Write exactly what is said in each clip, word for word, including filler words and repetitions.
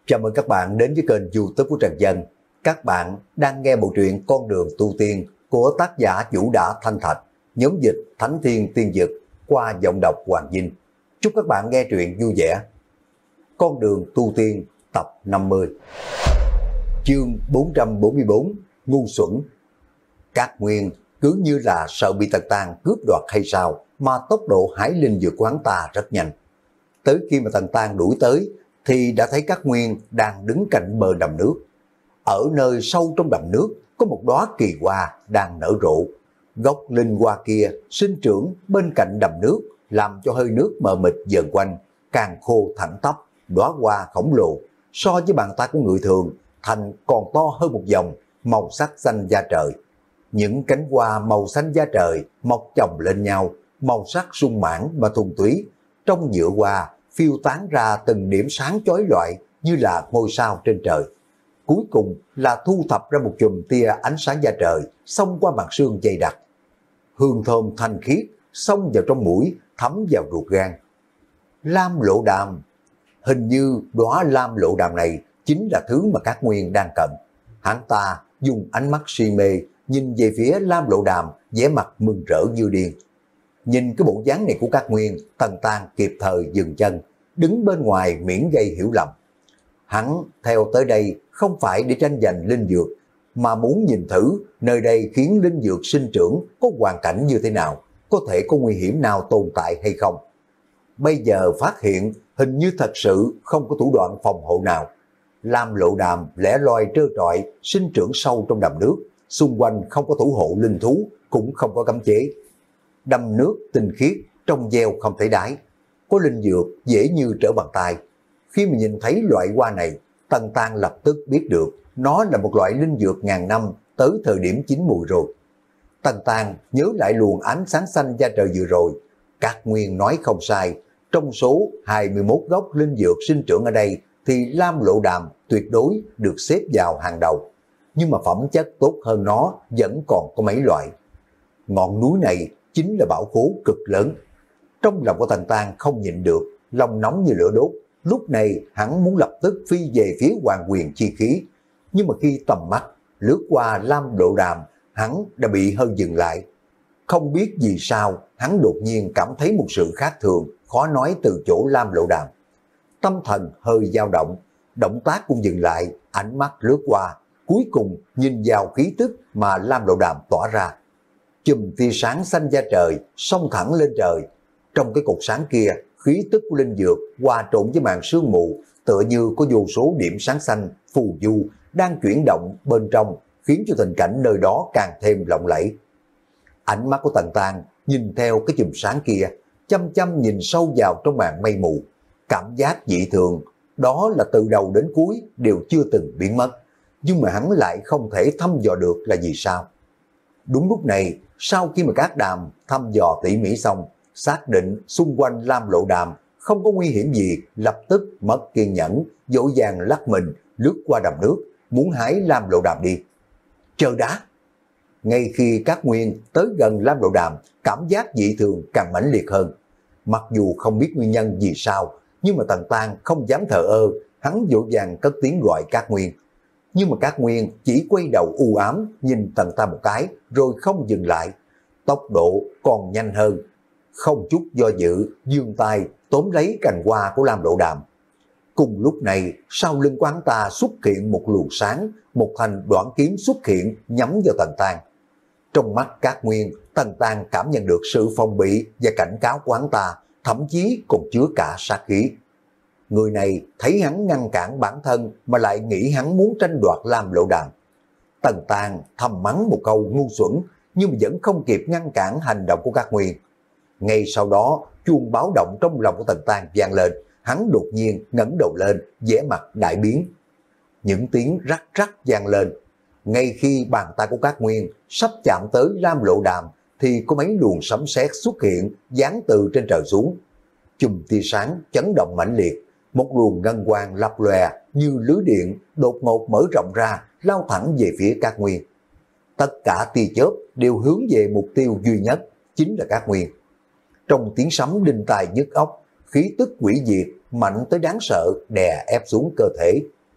Chào mừng các bạn đến với kênh YouTube của Trần Dân. Các bạn đang nghe bộ truyện Con đường tu tiên của tác giả Vũ Đã Thanh Thạch, nhóm dịch Thánh Thiên Tiên Dực qua giọng đọc Hoàng Vinh. Chúc các bạn nghe truyện vui vẻ. Con đường tu tiên tập năm mươi. Chương bốn trăm bốn mươi bốn, ngu xuẩn. Các Nguyên cứ như là sợ bị Tần Tang cướp đoạt hay sao, mà tốc độ hải linh vượt của hắn ta rất nhanh. Tới khi mà Tần Tang đuổi tới thì đã thấy Các Nguyên đang đứng cạnh bờ đầm nước. Ở nơi sâu trong đầm nước có một đóa kỳ hoa đang nở rộ. Gốc linh hoa kia sinh trưởng bên cạnh đầm nước, làm cho hơi nước mờ mịt dần quanh, càng khô thẳng tắp. Đóa hoa khổng lồ so với bàn tay của người thường thành còn to hơn một vòng, màu sắc xanh da trời. Những cánh hoa màu xanh da trời mọc chồng lên nhau, màu sắc sung mãn mà thuần túy. Trong giữa hoa phiêu tán ra từng điểm sáng chói lọi như là ngôi sao trên trời. Cuối cùng là thu thập ra một chùm tia ánh sáng da trời xông qua màn sương dày đặc. Hương thơm thanh khiết xông vào trong mũi, thấm vào ruột gan. Lam lộ đàm. Hình như đóa lam lộ đàm này chính là thứ mà Các Nguyên đang cần. Hắn ta dùng ánh mắt si mê nhìn về phía lam lộ đàm, vẻ mặt mừng rỡ như điên. Nhìn cái bộ dáng này của Các Nguyên, Tần Tang kịp thời dừng chân, đứng bên ngoài miễn gây hiểu lầm. Hắn theo tới đây không phải để tranh giành linh dược, mà muốn nhìn thử nơi đây khiến linh dược sinh trưởng có hoàn cảnh như thế nào, có thể có nguy hiểm nào tồn tại hay không. Bây giờ phát hiện hình như thật sự không có thủ đoạn phòng hộ nào. Lam lộ đàm lẻ loi trơ trọi sinh trưởng sâu trong đầm nước, xung quanh không có thủ hộ linh thú, cũng không có cấm chế. Đầm nước tinh khiết, trong veo không thể đáy, có linh dược dễ như trở bàn tay. Khi mà nhìn thấy loại hoa này, Tần Tang lập tức biết được nó là một loại linh dược ngàn năm tới thời điểm chín mùi rồi. Tần Tang nhớ lại luồng ánh sáng xanh da trời vừa rồi, Các Nguyên nói không sai, trong số hai mươi mốt gốc linh dược sinh trưởng ở đây thì lam lộ đàm tuyệt đối được xếp vào hàng đầu. Nhưng mà phẩm chất tốt hơn nó vẫn còn có mấy loại. Ngọn núi này chính là bảo khố cực lớn. Trong lòng của Tần Tang không nhịn được, lòng nóng như lửa đốt. Lúc này hắn muốn lập tức phi về phía Hoàng Quyền chi khí. Nhưng mà khi tầm mắt lướt qua lam lộ đàm, hắn đã bị hơi dừng lại. Không biết vì sao, hắn đột nhiên cảm thấy một sự khác thường, khó nói từ chỗ lam lộ đàm. Tâm thần hơi dao động, động tác cũng dừng lại, ánh mắt lướt qua, cuối cùng nhìn vào khí tức mà lam lộ đàm tỏa ra. Chùm tia sáng xanh da trời xông thẳng lên trời. Trong cái cột sáng kia, khí tức của linh dược hòa trộn với màn sương mù, tựa như có vô số điểm sáng xanh phù du đang chuyển động bên trong, khiến cho tình cảnh nơi đó càng thêm lộng lẫy. Ánh mắt của Tần Tang nhìn theo cái chùm sáng kia, chăm chăm nhìn sâu vào trong màn mây mù. Cảm giác dị thường đó là từ đầu đến cuối đều chưa từng biến mất, nhưng mà hắn lại không thể thăm dò được là vì sao. Đúng lúc này, sau khi mà Các Đàm thăm dò tỉ mỉ xong, xác định xung quanh lam lộ đàm không có nguy hiểm gì, lập tức mất kiên nhẫn, dỗ dàng lắc mình lướt qua đầm nước, muốn hái lam lộ đàm đi. Chờ đã! Ngay khi Các Nguyên tới gần lam lộ đàm, cảm giác dị thường càng mãnh liệt hơn. Mặc dù không biết nguyên nhân vì sao, nhưng mà Tần Tang không dám thờ ơ, hắn dỗ dàng cất tiếng gọi Các Nguyên. Nhưng mà Các Nguyên chỉ quay đầu u ám nhìn Tần Tang một cái rồi không dừng lại. Tốc độ còn nhanh hơn, không chút do dự, giương tay tóm lấy cành hoa của lam lộ đàm. Cùng lúc này, sau lưng quán ta xuất hiện một luồng sáng, một thanh đoạn kiếm xuất hiện nhắm vào Tần Tang. Trong mắt Các Nguyên, Tần Tang cảm nhận được sự phòng bị và cảnh cáo của hắn ta, thậm chí còn chứa cả sát khí. Người này thấy hắn ngăn cản bản thân mà lại nghĩ hắn muốn tranh đoạt lam lộ đàm. Tần Tang thầm mắng một câu ngu xuẩn, nhưng mà vẫn không kịp ngăn cản hành động của Các Nguyên. Ngay sau đó, chuông báo động trong lòng của Tần Tang vang lên, hắn đột nhiên ngẩng đầu lên, vẻ mặt đại biến. Những tiếng rắc rắc vang lên. Ngay khi bàn tay của Các Nguyên sắp chạm tới lam lộ đàm, thì có mấy luồng sấm sét xuất hiện, giáng từ trên trời xuống. Chùm tia sáng chấn động mãnh liệt, một luồng ngân quang lập lòe như lưới điện đột ngột mở rộng ra, lao thẳng về phía Các Nguyên. Tất cả tia chớp đều hướng về mục tiêu duy nhất, chính là Các Nguyên. Trong tiếng sấm đinh tai nhức óc, khí tức quỷ diệt mạnh tới đáng sợ đè ép xuống cơ thể.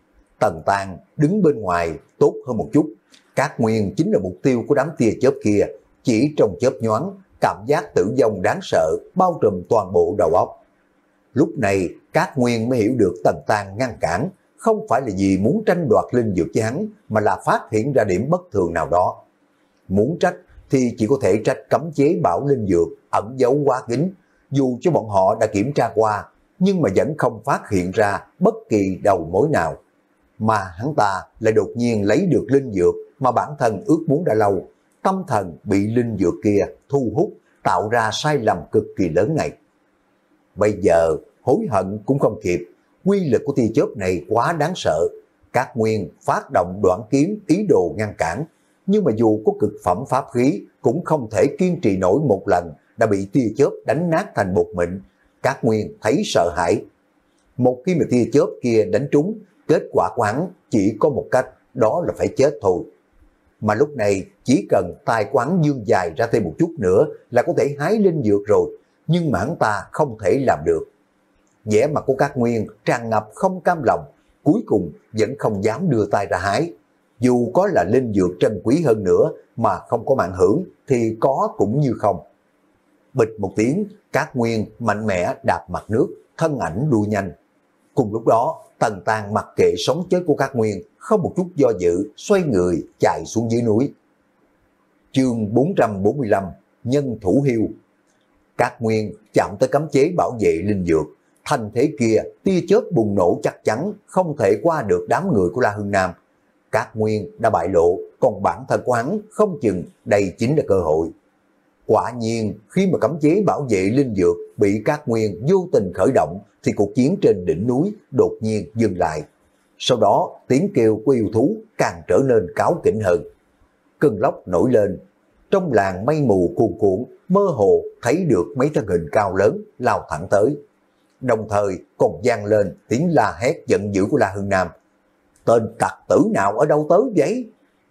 Tần Tàng đứng bên ngoài tốt hơn một chút. Cát Nguyên chính là mục tiêu của đám tia chớp kia, chỉ trong chớp nhoáng, cảm giác tử vong đáng sợ bao trùm toàn bộ đầu óc. Lúc này Cát Nguyên mới hiểu được Tần Tàng ngăn cản không phải là vì muốn tranh đoạt linh dược với hắn, mà là phát hiện ra điểm bất thường nào đó. Muốn trách thì chỉ có thể trách cấm chế bảo linh dược ẩn giấu quá kín, dù cho bọn họ đã kiểm tra qua, nhưng mà vẫn không phát hiện ra bất kỳ đầu mối nào. Mà hắn ta lại đột nhiên lấy được linh dược mà bản thân ước muốn đã lâu, tâm thần bị linh dược kia thu hút, tạo ra sai lầm cực kỳ lớn này. Bây giờ hối hận cũng không kịp, quy lực của tia chớp này quá đáng sợ. Cát Nguyên phát động đoạn kiếm ý đồ ngăn cản, nhưng mà dù có cực phẩm pháp khí cũng không thể kiên trì nổi một lần, đã bị tia chớp đánh nát thành bột mịn. Cát Nguyên thấy sợ hãi. Một khi mà tia chớp kia đánh trúng, kết quả của hắn chỉ có một cách, đó là phải chết thôi. Mà lúc này chỉ cần tay của hắn dương dài ra thêm một chút nữa là có thể hái linh dược rồi, nhưng mà hắn ta không thể làm được. Vẻ mặt của Cát Nguyên tràn ngập không cam lòng, cuối cùng vẫn không dám đưa tay ra hái. Dù có là linh dược trân quý hơn nữa mà không có mạng hưởng thì có cũng như không. Bịch một tiếng, Cát Nguyên mạnh mẽ đạp mặt nước, thân ảnh đuôi nhanh. Cùng lúc đó, Tần Tàng mặc kệ sống chết của Cát Nguyên, không một chút do dự, xoay người chạy xuống dưới núi. Chương bốn trăm bốn mươi lăm, Nhân thủ hiêu. Cát Nguyên chạm tới cấm chế bảo vệ linh dược, thành thế kia tia chớp bùng nổ chắc chắn không thể qua được đám người của La Hưng Nam. Cát Nguyên đã bại lộ, còn bản thân của hắn không chừng đây chính là cơ hội. Quả nhiên khi mà cấm chế bảo vệ linh dược bị Cát Nguyên vô tình khởi động thì cuộc chiến trên đỉnh núi đột nhiên dừng lại. Sau đó tiếng kêu của yêu thú càng trở nên cáu kỉnh hơn. Cơn lốc nổi lên, trong làng mây mù cuồn cuộn mơ hồ thấy được mấy thân hình cao lớn lao thẳng tới. Đồng thời còn vang lên tiếng la hét giận dữ của La Hưng Nam. Tên tặc tử nào ở đâu tới vậy?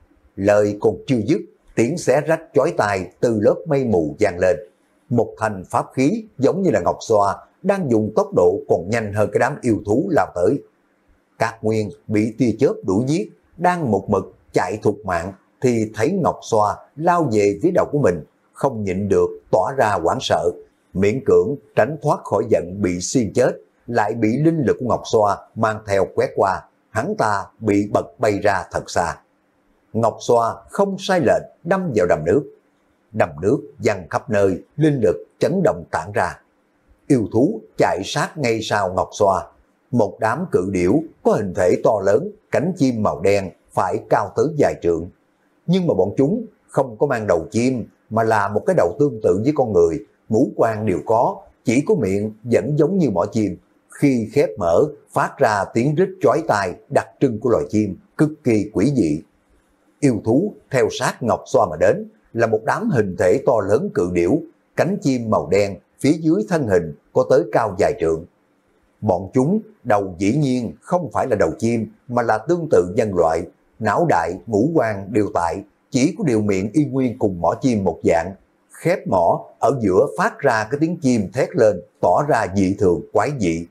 Lời còn chưa dứt, tiếng xé rách chói tai từ lớp mây mù vang lên. Một thành pháp khí giống như là ngọc xoa đang dùng tốc độ còn nhanh hơn cái đám yêu thú lao tới. Cát Nguyên bị tia chớp đuổi giết, đang một mực chạy thục mạng thì thấy ngọc xoa lao về phía đầu của mình, không nhịn được tỏa ra hoảng sợ, miễn cưỡng tránh thoát khỏi giận bị xiên chết, lại bị linh lực của ngọc xoa mang theo quét qua, hắn ta bị bật bay ra thật xa. Ngọc xoa không sai lệch đâm vào đầm nước. Đầm nước văng khắp nơi, linh lực chấn động tản ra. Yêu thú chạy sát ngay sau ngọc xoa. Một đám cự điểu có hình thể to lớn, cánh chim màu đen, phải cao tới vài trượng. Nhưng mà bọn chúng không có mang đầu chim, mà là một cái đầu tương tự với con người, ngũ quan đều có, chỉ có miệng vẫn giống như mỏ chim. Khi khép mở, phát ra tiếng rít chói tai đặc trưng của loài chim, cực kỳ quỷ dị. Yêu thú theo sát ngọc xoa mà đến, là một đám hình thể to lớn cự điểu, cánh chim màu đen, phía dưới thân hình có tới cao vài trượng. Bọn chúng đầu dĩ nhiên không phải là đầu chim, mà là tương tự nhân loại, não đại, ngũ quan đều tại, chỉ có điều miệng y nguyên cùng mỏ chim một dạng. Khép mỏ ở giữa phát ra cái tiếng chim thét lên, tỏ ra dị thường quái dị.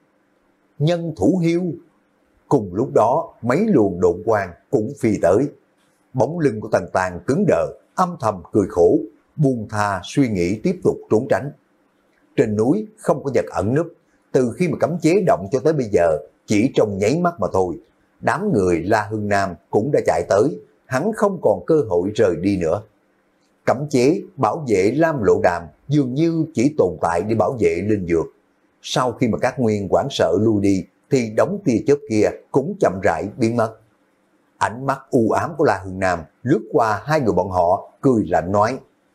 Nhân thủ hiêu. Cùng lúc đó mấy luồng độn quang cũng phi tới. Bóng lưng của Tần Tàng cứng đờ, âm thầm cười khổ, buông tha suy nghĩ tiếp tục trốn tránh. Trên núi không có vật ẩn núp, từ khi mà cấm chế động cho tới bây giờ chỉ trong nháy mắt mà thôi. Đám người La Hưng Nam cũng đã chạy tới, hắn không còn cơ hội rời đi nữa. Cấm chế bảo vệ Lam Lộ Đàm dường như chỉ tồn tại để bảo vệ linh dược. Sau khi mà Cát Nguyên hoảng sợ lui đi thì đống tia chớp kia cũng chậm rãi biến mất. Ánh mắt u ám của La Hưng Nam lướt qua hai người bọn họ, cười lạnh nói: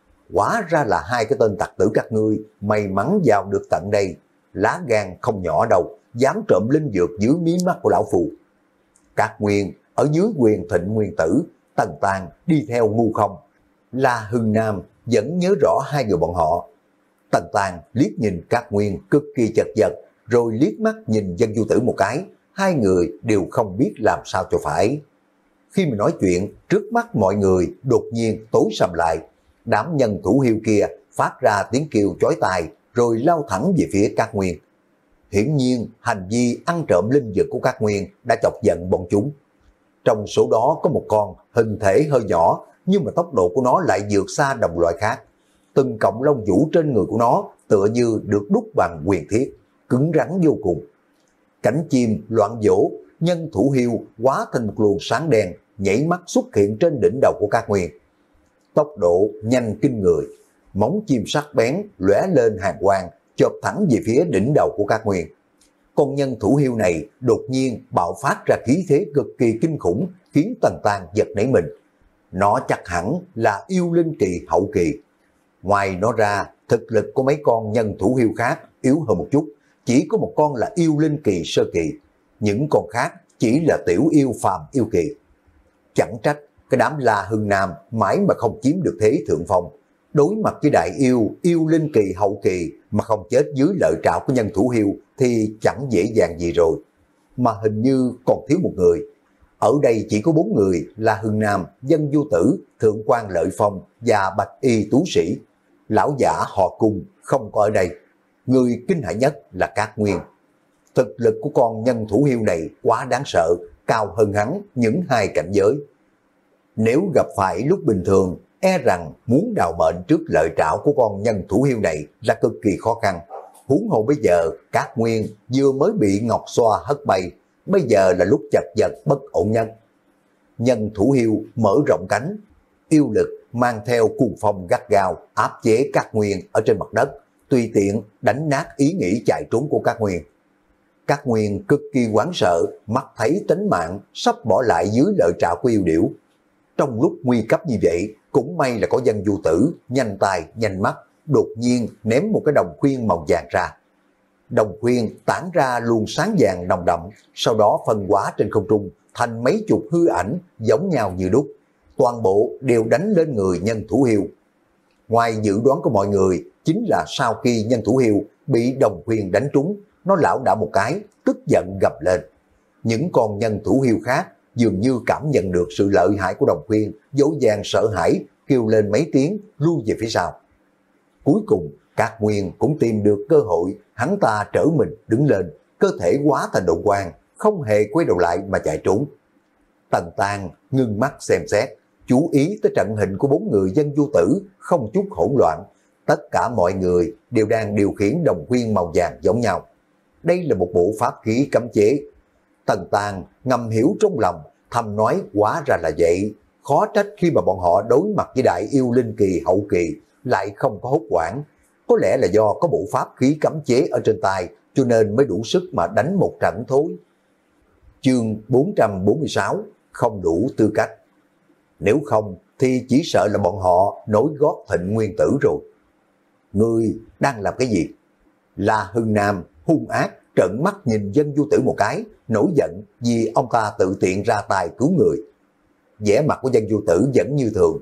hóa ra là hai cái tên tặc tử các ngươi, may mắn vào được tận đây, lá gan không nhỏ đâu, dám trộm linh dược dưới mí mắt của lão phù. Cát Nguyên ở dưới Quyền Thịnh Nguyên Tử, Tần Tàng đi theo ngu không. La Hưng Nam vẫn nhớ rõ hai người bọn họ. Tần Tàng liếc nhìn Cát Nguyên cực kỳ chật vật, rồi liếc mắt nhìn Dân Du Tử một cái, hai người đều không biết làm sao cho phải. Khi mình nói chuyện, trước mắt mọi người đột nhiên tối sầm lại, đám nhân thủ hiêu kia phát ra tiếng kêu chói tai, rồi lao thẳng về phía Cát Nguyên. Hiển nhiên hành vi ăn trộm linh dược của Cát Nguyên đã chọc giận bọn chúng. Trong số đó có một con hình thể hơi nhỏ, nhưng mà tốc độ của nó lại vượt xa đồng loại khác. Từng cọng lông vũ trên người của nó tựa như được đúc bằng huyền thiết, cứng rắn vô cùng. Cánh chim loạn vỗ, nhân thủ hiêu hóa thành một luồng sáng đen, nhảy mắt xuất hiện trên đỉnh đầu của Cát Nguyên. Tốc độ nhanh kinh người, móng chim sắc bén lóe lên hàn quang, chộp thẳng về phía đỉnh đầu của Cát Nguyên. Con nhân thủ hiêu này đột nhiên bạo phát ra khí thế cực kỳ kinh khủng, khiến Tần Tang giật nảy mình. Nó chắc hẳn là yêu linh kỳ hậu kỳ. Ngoài nó ra, thực lực của mấy con nhân thủ hiêu khác yếu hơn một chút, chỉ có một con là yêu linh kỳ sơ kỳ, những con khác chỉ là tiểu yêu phàm yêu kỳ. Chẳng trách cái đám La Hưng Nam mãi mà không chiếm được thế thượng phong. Đối mặt với đại yêu, yêu linh kỳ hậu kỳ mà không chết dưới lợi trảo của nhân thủ hiêu thì chẳng dễ dàng gì rồi. Mà hình như còn thiếu một người. Ở đây chỉ có bốn người là Hưng Nam, Dân Du Tử, Thượng quan Lợi Phong và Bạch Y Tú Sĩ. Lão giả họ Cung không có ở đây. Người kinh hãi nhất là Cát Nguyên. Thực lực của con nhân thủ hiêu này quá đáng sợ, cao hơn hắn những hai cảnh giới. Nếu gặp phải lúc bình thường, e rằng muốn đào mệnh trước lợi trảo của con nhân thủ hiêu này là cực kỳ khó khăn. Huống hồ bây giờ, Cát Nguyên vừa mới bị Ngọc Xoa hất bay, bây giờ là lúc chật vật bất ổn nhất. Nhân thủ hiêu mở rộng cánh, yêu lực mang theo cuồng phong gắt gao áp chế Cát Nguyên ở trên mặt đất, tùy tiện đánh nát ý nghĩ chạy trốn của Cát Nguyên. Cát Nguyên cực kỳ hoảng sợ, mắt thấy tính mạng sắp bỏ lại dưới lợi trảo của yêu điểu. Trong lúc nguy cấp như vậy, cũng may là có Dân Du Tử, nhanh tay, nhanh mắt, đột nhiên ném một cái đồng khuyên màu vàng ra. Đồng khuyên tản ra luồng sáng vàng nồng đậm, sau đó phân hóa trên không trung thành mấy chục hư ảnh giống nhau như đúc. Toàn bộ đều đánh lên người nhân thủ hiêu. Ngoài dự đoán của mọi người, chính là sau khi nhân thủ hiêu bị đồng khuyên đánh trúng, nó lảo đảo một cái, tức giận gầm lên. Những con nhân thủ hiêu khác dường như cảm nhận được sự lợi hại của đồng khuyên, dỗ dàng sợ hãi, kêu lên mấy tiếng, lui về phía sau. Cuối cùng, Cát Nguyên cũng tìm được cơ hội, hắn ta trở mình đứng lên, cơ thể hóa thành độ quang, không hề quay đầu lại mà chạy trốn. Tần Tang ngưng mắt xem xét, chú ý tới trận hình của bốn người Dân Du Tử, không chút hỗn loạn. Tất cả mọi người đều đang điều khiển đồng khuyên màu vàng giống nhau. Đây là một bộ pháp khí cấm chế. Tần Tang ngầm hiểu trong lòng, thầm nói hóa ra là vậy. Khó trách khi mà bọn họ đối mặt với đại yêu linh kỳ hậu kỳ lại không có hốt quản. Có lẽ là do có bộ pháp khí cấm chế ở trên tay, cho nên mới đủ sức mà đánh một trận thôi. Chương bốn trăm bốn mươi sáu, không đủ tư cách. Nếu không thì chỉ sợ là bọn họ nối gót Thịnh Nguyên Tử rồi. Ngươi đang làm cái gì? La Hưng Nam hung ác trợn mắt nhìn Dân Du Tử một cái, nổi giận vì ông ta tự tiện ra tay cứu người. Vẻ mặt của Dân Du Tử vẫn như thường.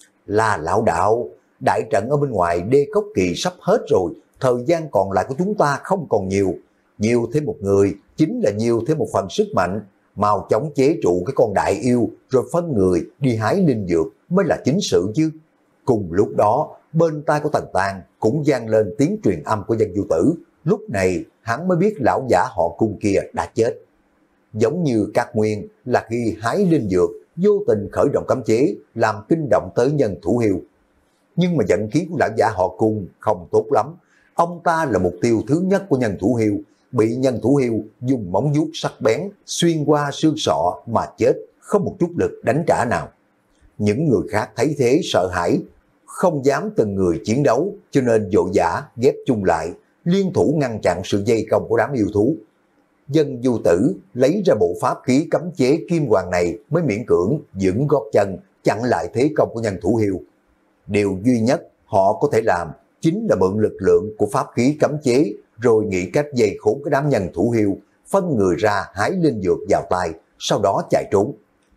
Là lão đạo, đại trận ở bên ngoài Đê Cốc Kỳ sắp hết rồi, thời gian còn lại của chúng ta không còn nhiều. Nhiều thêm một người chính là nhiều thêm một phần sức mạnh, mau chóng chế trụ cái con đại yêu rồi phân người đi hái linh dược mới là chính sự chứ. Cùng lúc đó, bên tai của Tần Tang cũng vang lên tiếng truyền âm của Dân Du Tử. Lúc này hắn mới biết lão giả họ Cung kia đã chết. Giống như Cát Nguyên là khi hái linh dược vô tình khởi động cấm chế làm kinh động tới nhân thủ hiêu. Nhưng mà vận khí của lão giả họ Cung không tốt lắm. Ông ta là mục tiêu thứ nhất của nhân thủ hiêu, bị nhân thủ hiêu dùng móng vuốt sắc bén xuyên qua xương sọ mà chết, không một chút lực đánh trả nào. Những người khác thấy thế sợ hãi, không dám từng người chiến đấu, cho nên vội vã ghép chung lại, liên thủ ngăn chặn sự dây công của đám yêu thú. Dân Du Tử lấy ra bộ pháp khí cấm chế kim hoàng này mới miễn cưỡng vững gót chân chặn lại thế công của nhân thủ hiêu. Điều duy nhất họ có thể làm chính là mượn lực lượng của pháp khí cấm chế rồi nghĩ cách dây khốn cái đám nhân thủ hiêu, phân người ra hái linh dược vào tay, sau đó chạy trốn.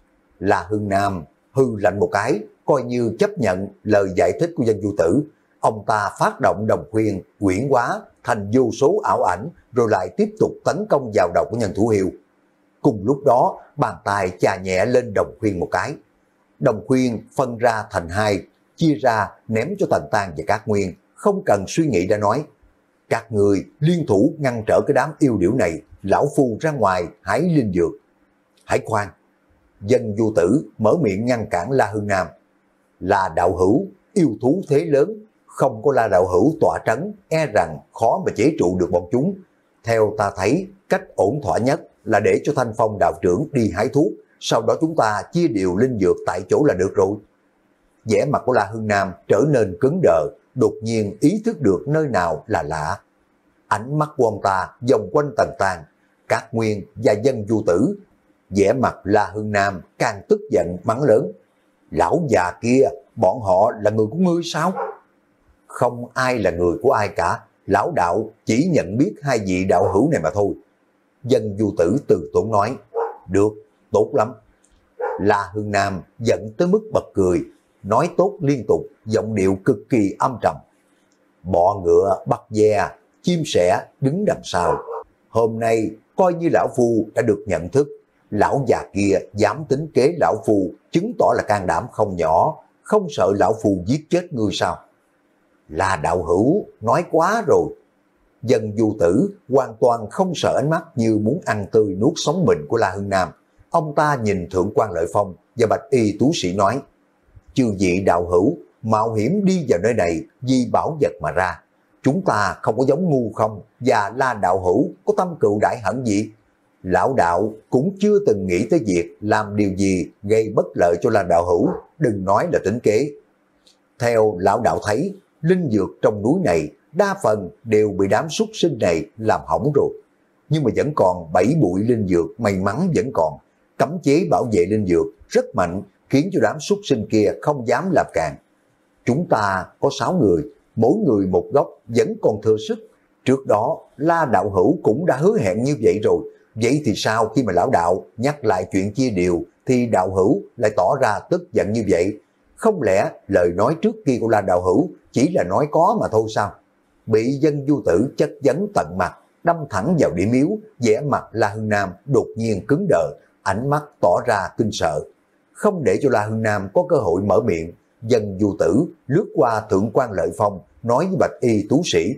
Là Hưng Nam hư lạnh một cái, coi như chấp nhận lời giải thích của Dân Du Tử. Ông ta phát động đồng khuyên quyển hóa thành vô số ảo ảnh rồi lại tiếp tục tấn công vào đầu của nhân thủ hiêu. Cùng lúc đó, bàn tay chà nhẹ lên đồng khuyên một cái. Đồng khuyên phân ra thành hai, chia ra ném cho Tần Tang và Cát Nguyên, không cần suy nghĩ đã nói. Các người liên thủ ngăn trở cái đám yêu điểu này, lão phu ra ngoài hái linh dược. Hãy khoan, Dân vô tử mở miệng ngăn cản La Hưng Nam. Là đạo hữu, yêu thú thế lớn, không có La đạo hữu tọa trấn, e rằng khó mà chế trụ được bọn chúng. Theo ta thấy, cách ổn thỏa nhất là để cho Thanh Phong đạo trưởng đi hái thuốc, sau đó chúng ta chia đều linh dược tại chỗ là được rồi. Vẻ mặt của La Hưng Nam trở nên cứng đờ, đột nhiên ý thức được nơi nào là lạ. Ánh mắt của ông ta vòng quanh Tần Tang, Các Nguyên và Dân Du Tử. Vẻ mặt La Hưng Nam càng tức giận mắng lớn. Lão già kia, bọn họ là người của ngươi sao? Không ai là người của ai cả, lão đạo chỉ nhận biết hai vị đạo hữu này mà thôi. Dân Du Tử từ tốn nói. Được, tốt lắm. La Hưng Nam giận tới mức bật cười, nói tốt liên tục, giọng điệu cực kỳ âm trầm. Bọ ngựa bắt ve, chim sẻ đứng đằng sau. Hôm nay coi như lão phu đã được nhận thức, lão già kia dám tính kế lão phu, chứng tỏ là can đảm không nhỏ, không sợ lão phu giết chết ngươi sao? Là đạo hữu, nói quá rồi. Dân Du Tử hoàn toàn không sợ ánh mắt như muốn ăn tươi nuốt sống mình của La Hưng Nam. Ông ta nhìn Thượng quan Lợi Phong và Bạch Y Tú Sĩ nói. Chư vị đạo hữu, mạo hiểm đi vào nơi này vì bảo vật mà ra. Chúng ta không có giống ngu không, và La đạo hữu có tâm cựu đại hận gì? Lão đạo cũng chưa từng nghĩ tới việc làm điều gì gây bất lợi cho La đạo hữu, đừng nói là tính kế. Theo lão đạo thấy, linh dược trong núi này đa phần đều bị đám súc sinh này làm hỏng rồi. Nhưng mà vẫn còn bảy bụi linh dược, may mắn vẫn còn. Cấm chế bảo vệ linh dược rất mạnh, khiến cho đám súc sinh kia không dám làm càn. Chúng ta có sáu người, mỗi người một góc vẫn còn thừa sức. Trước đó La đạo hữu cũng đã hứa hẹn như vậy rồi. Vậy thì sao khi mà lão đạo nhắc lại chuyện chia đều thì đạo hữu lại tỏ ra tức giận như vậy? Không lẽ lời nói trước kia của La đạo hữu chỉ là nói có mà thôi sao? Bị Dân Du Tử chất vấn tận mặt, đâm thẳng vào điểm yếu, vẻ mặt La Hưng Nam đột nhiên cứng đờ, ánh mắt tỏ ra kinh sợ. Không để cho La Hưng Nam có cơ hội mở miệng, Dân Du Tử lướt qua Thượng quan Lợi Phong, nói với Bạch Y Tú Sĩ.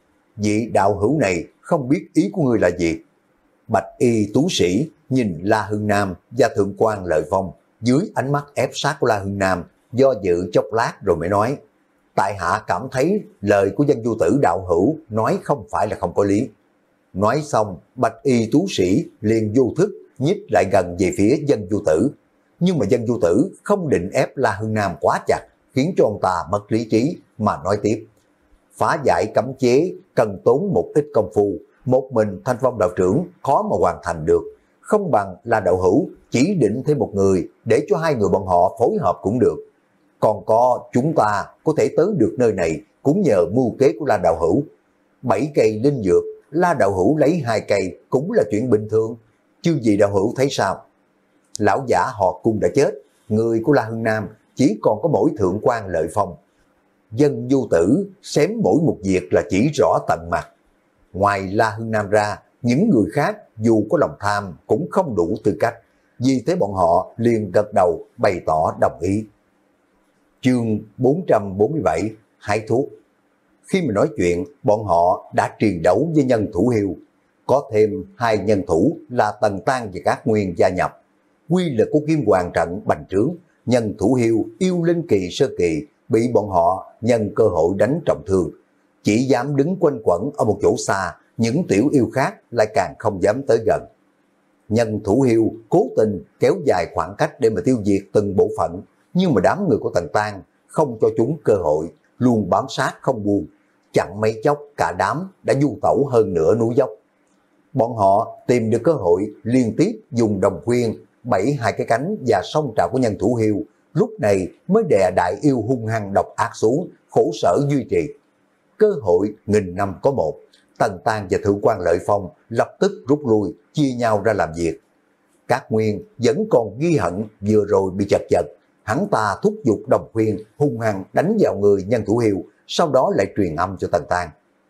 Vị đạo hữu này không biết ý của ngươi là gì? Bạch Y Tú Sĩ nhìn La Hưng Nam và Thượng quan Lợi Phong, dưới ánh mắt ép sát của La Hưng Nam, do dự chốc lát rồi mới nói. Tại hạ cảm thấy lời của Dân Du Tử đạo hữu nói không phải là không có lý. Nói xong, Bạch Y Tú Sĩ liền vô thức nhích lại gần về phía Dân Du Tử. Nhưng mà Dân Du Tử không định ép La Hưng Nam quá chặt, khiến cho ông ta mất lý trí mà nói tiếp. Phá giải cấm chế cần tốn một ít công phu, một mình Thanh Phong đạo trưởng khó mà hoàn thành được. Không bằng là đạo hữu chỉ định thêm một người để cho hai người bọn họ phối hợp cũng được. Còn có chúng ta có thể tới được nơi này cũng nhờ mưu kế của La đạo hữu. Bảy cây linh dược, La đạo hữu lấy hai cây cũng là chuyện bình thường. Chứ gì đạo hữu thấy sao? Lão giả họ Cung đã chết, người của La Hưng Nam chỉ còn có mỗi Thượng quan Lợi Phong. Dân Du Tử xém mỗi một việc là chỉ rõ tận mặt. Ngoài La Hưng Nam ra, những người khác dù có lòng tham cũng không đủ tư cách. Vì thế bọn họ liền gật đầu bày tỏ đồng ý. Chương bốn trăm bốn mươi bảy, hái thuốc. Khi mà nói chuyện, bọn họ đã triền đấu với nhân thủ Hiêu. Có thêm hai nhân thủ là Tần Tang và Các Nguyên gia nhập. Quy lực của Kim Hoàng trận bành trướng, nhân thủ Hiêu yêu linh kỳ sơ kỳ bị bọn họ nhân cơ hội đánh trọng thương. Chỉ dám đứng quanh quẩn ở một chỗ xa, những tiểu yêu khác lại càng không dám tới gần. Nhân thủ Hiêu cố tình kéo dài khoảng cách để mà tiêu diệt từng bộ phận, nhưng mà đám người của Tần Tang không cho chúng cơ hội, luôn bám sát không buông. Chặn mấy chốc cả đám đã du tẩu hơn nửa núi dốc. Bọn họ tìm được cơ hội liên tiếp dùng đồng khuyên bẫy hai cái cánh và song trào của nhân thủ Hiêu, lúc này mới đè đại yêu hung hăng độc ác xuống, khổ sở duy trì. Cơ hội nghìn năm có một, Tần Tang và Thượng quan Lợi Phong lập tức rút lui, chia nhau ra làm việc. Các Nguyên vẫn còn ghi hận vừa rồi bị chật vật, hắn ta thúc giục đồng khuyên hung hăng đánh vào người nhân thủ Hiêu, sau đó lại truyền âm cho Tần Tang.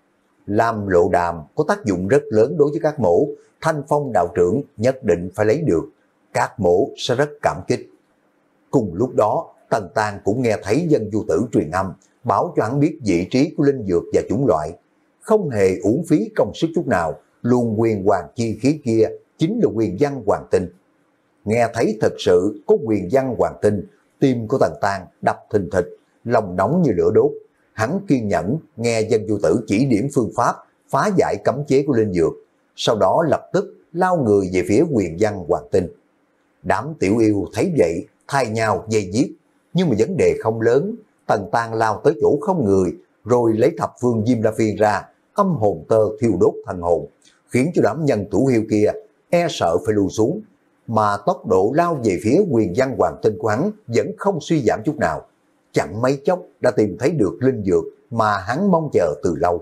Làm lộ đàm có tác dụng rất lớn đối với các mổ, Thanh Phong đạo trưởng nhất định phải lấy được, các mổ sẽ rất cảm kích. Cùng lúc đó, Tần Tang cũng nghe thấy Dân Du Tử truyền âm, báo cho hắn biết vị trí của linh dược và chủng loại. Không hề uổng phí công sức chút nào, luôn quyền hoàng chi khí kia chính là quyền văn hoàng tinh. nghe thấy thật sự có quyền văn hoàng tinh, tim của Tần Tang đập thình thịch, lòng nóng như lửa đốt. Hắn kiên nhẫn nghe Dân Vô Tử chỉ điểm phương pháp phá giải cấm chế của linh dược, sau đó lập tức lao người về phía quyền văn hoàng tinh. Đám tiểu yêu thấy vậy thay nhau dây giết, nhưng mà vấn đề không lớn. Tần Tang lao tới chỗ không người, rồi lấy thập phương Diêm La Phiên ra, âm hồn tơ thiêu đốt thành hồn, khiến cho đám nhân thủ hiêu kia e sợ phải lùi xuống, mà tốc độ lao về phía quyền văn hoàng tinh của hắn vẫn không suy giảm chút nào. Chẳng mấy chốc đã tìm thấy được linh dược mà hắn mong chờ từ lâu.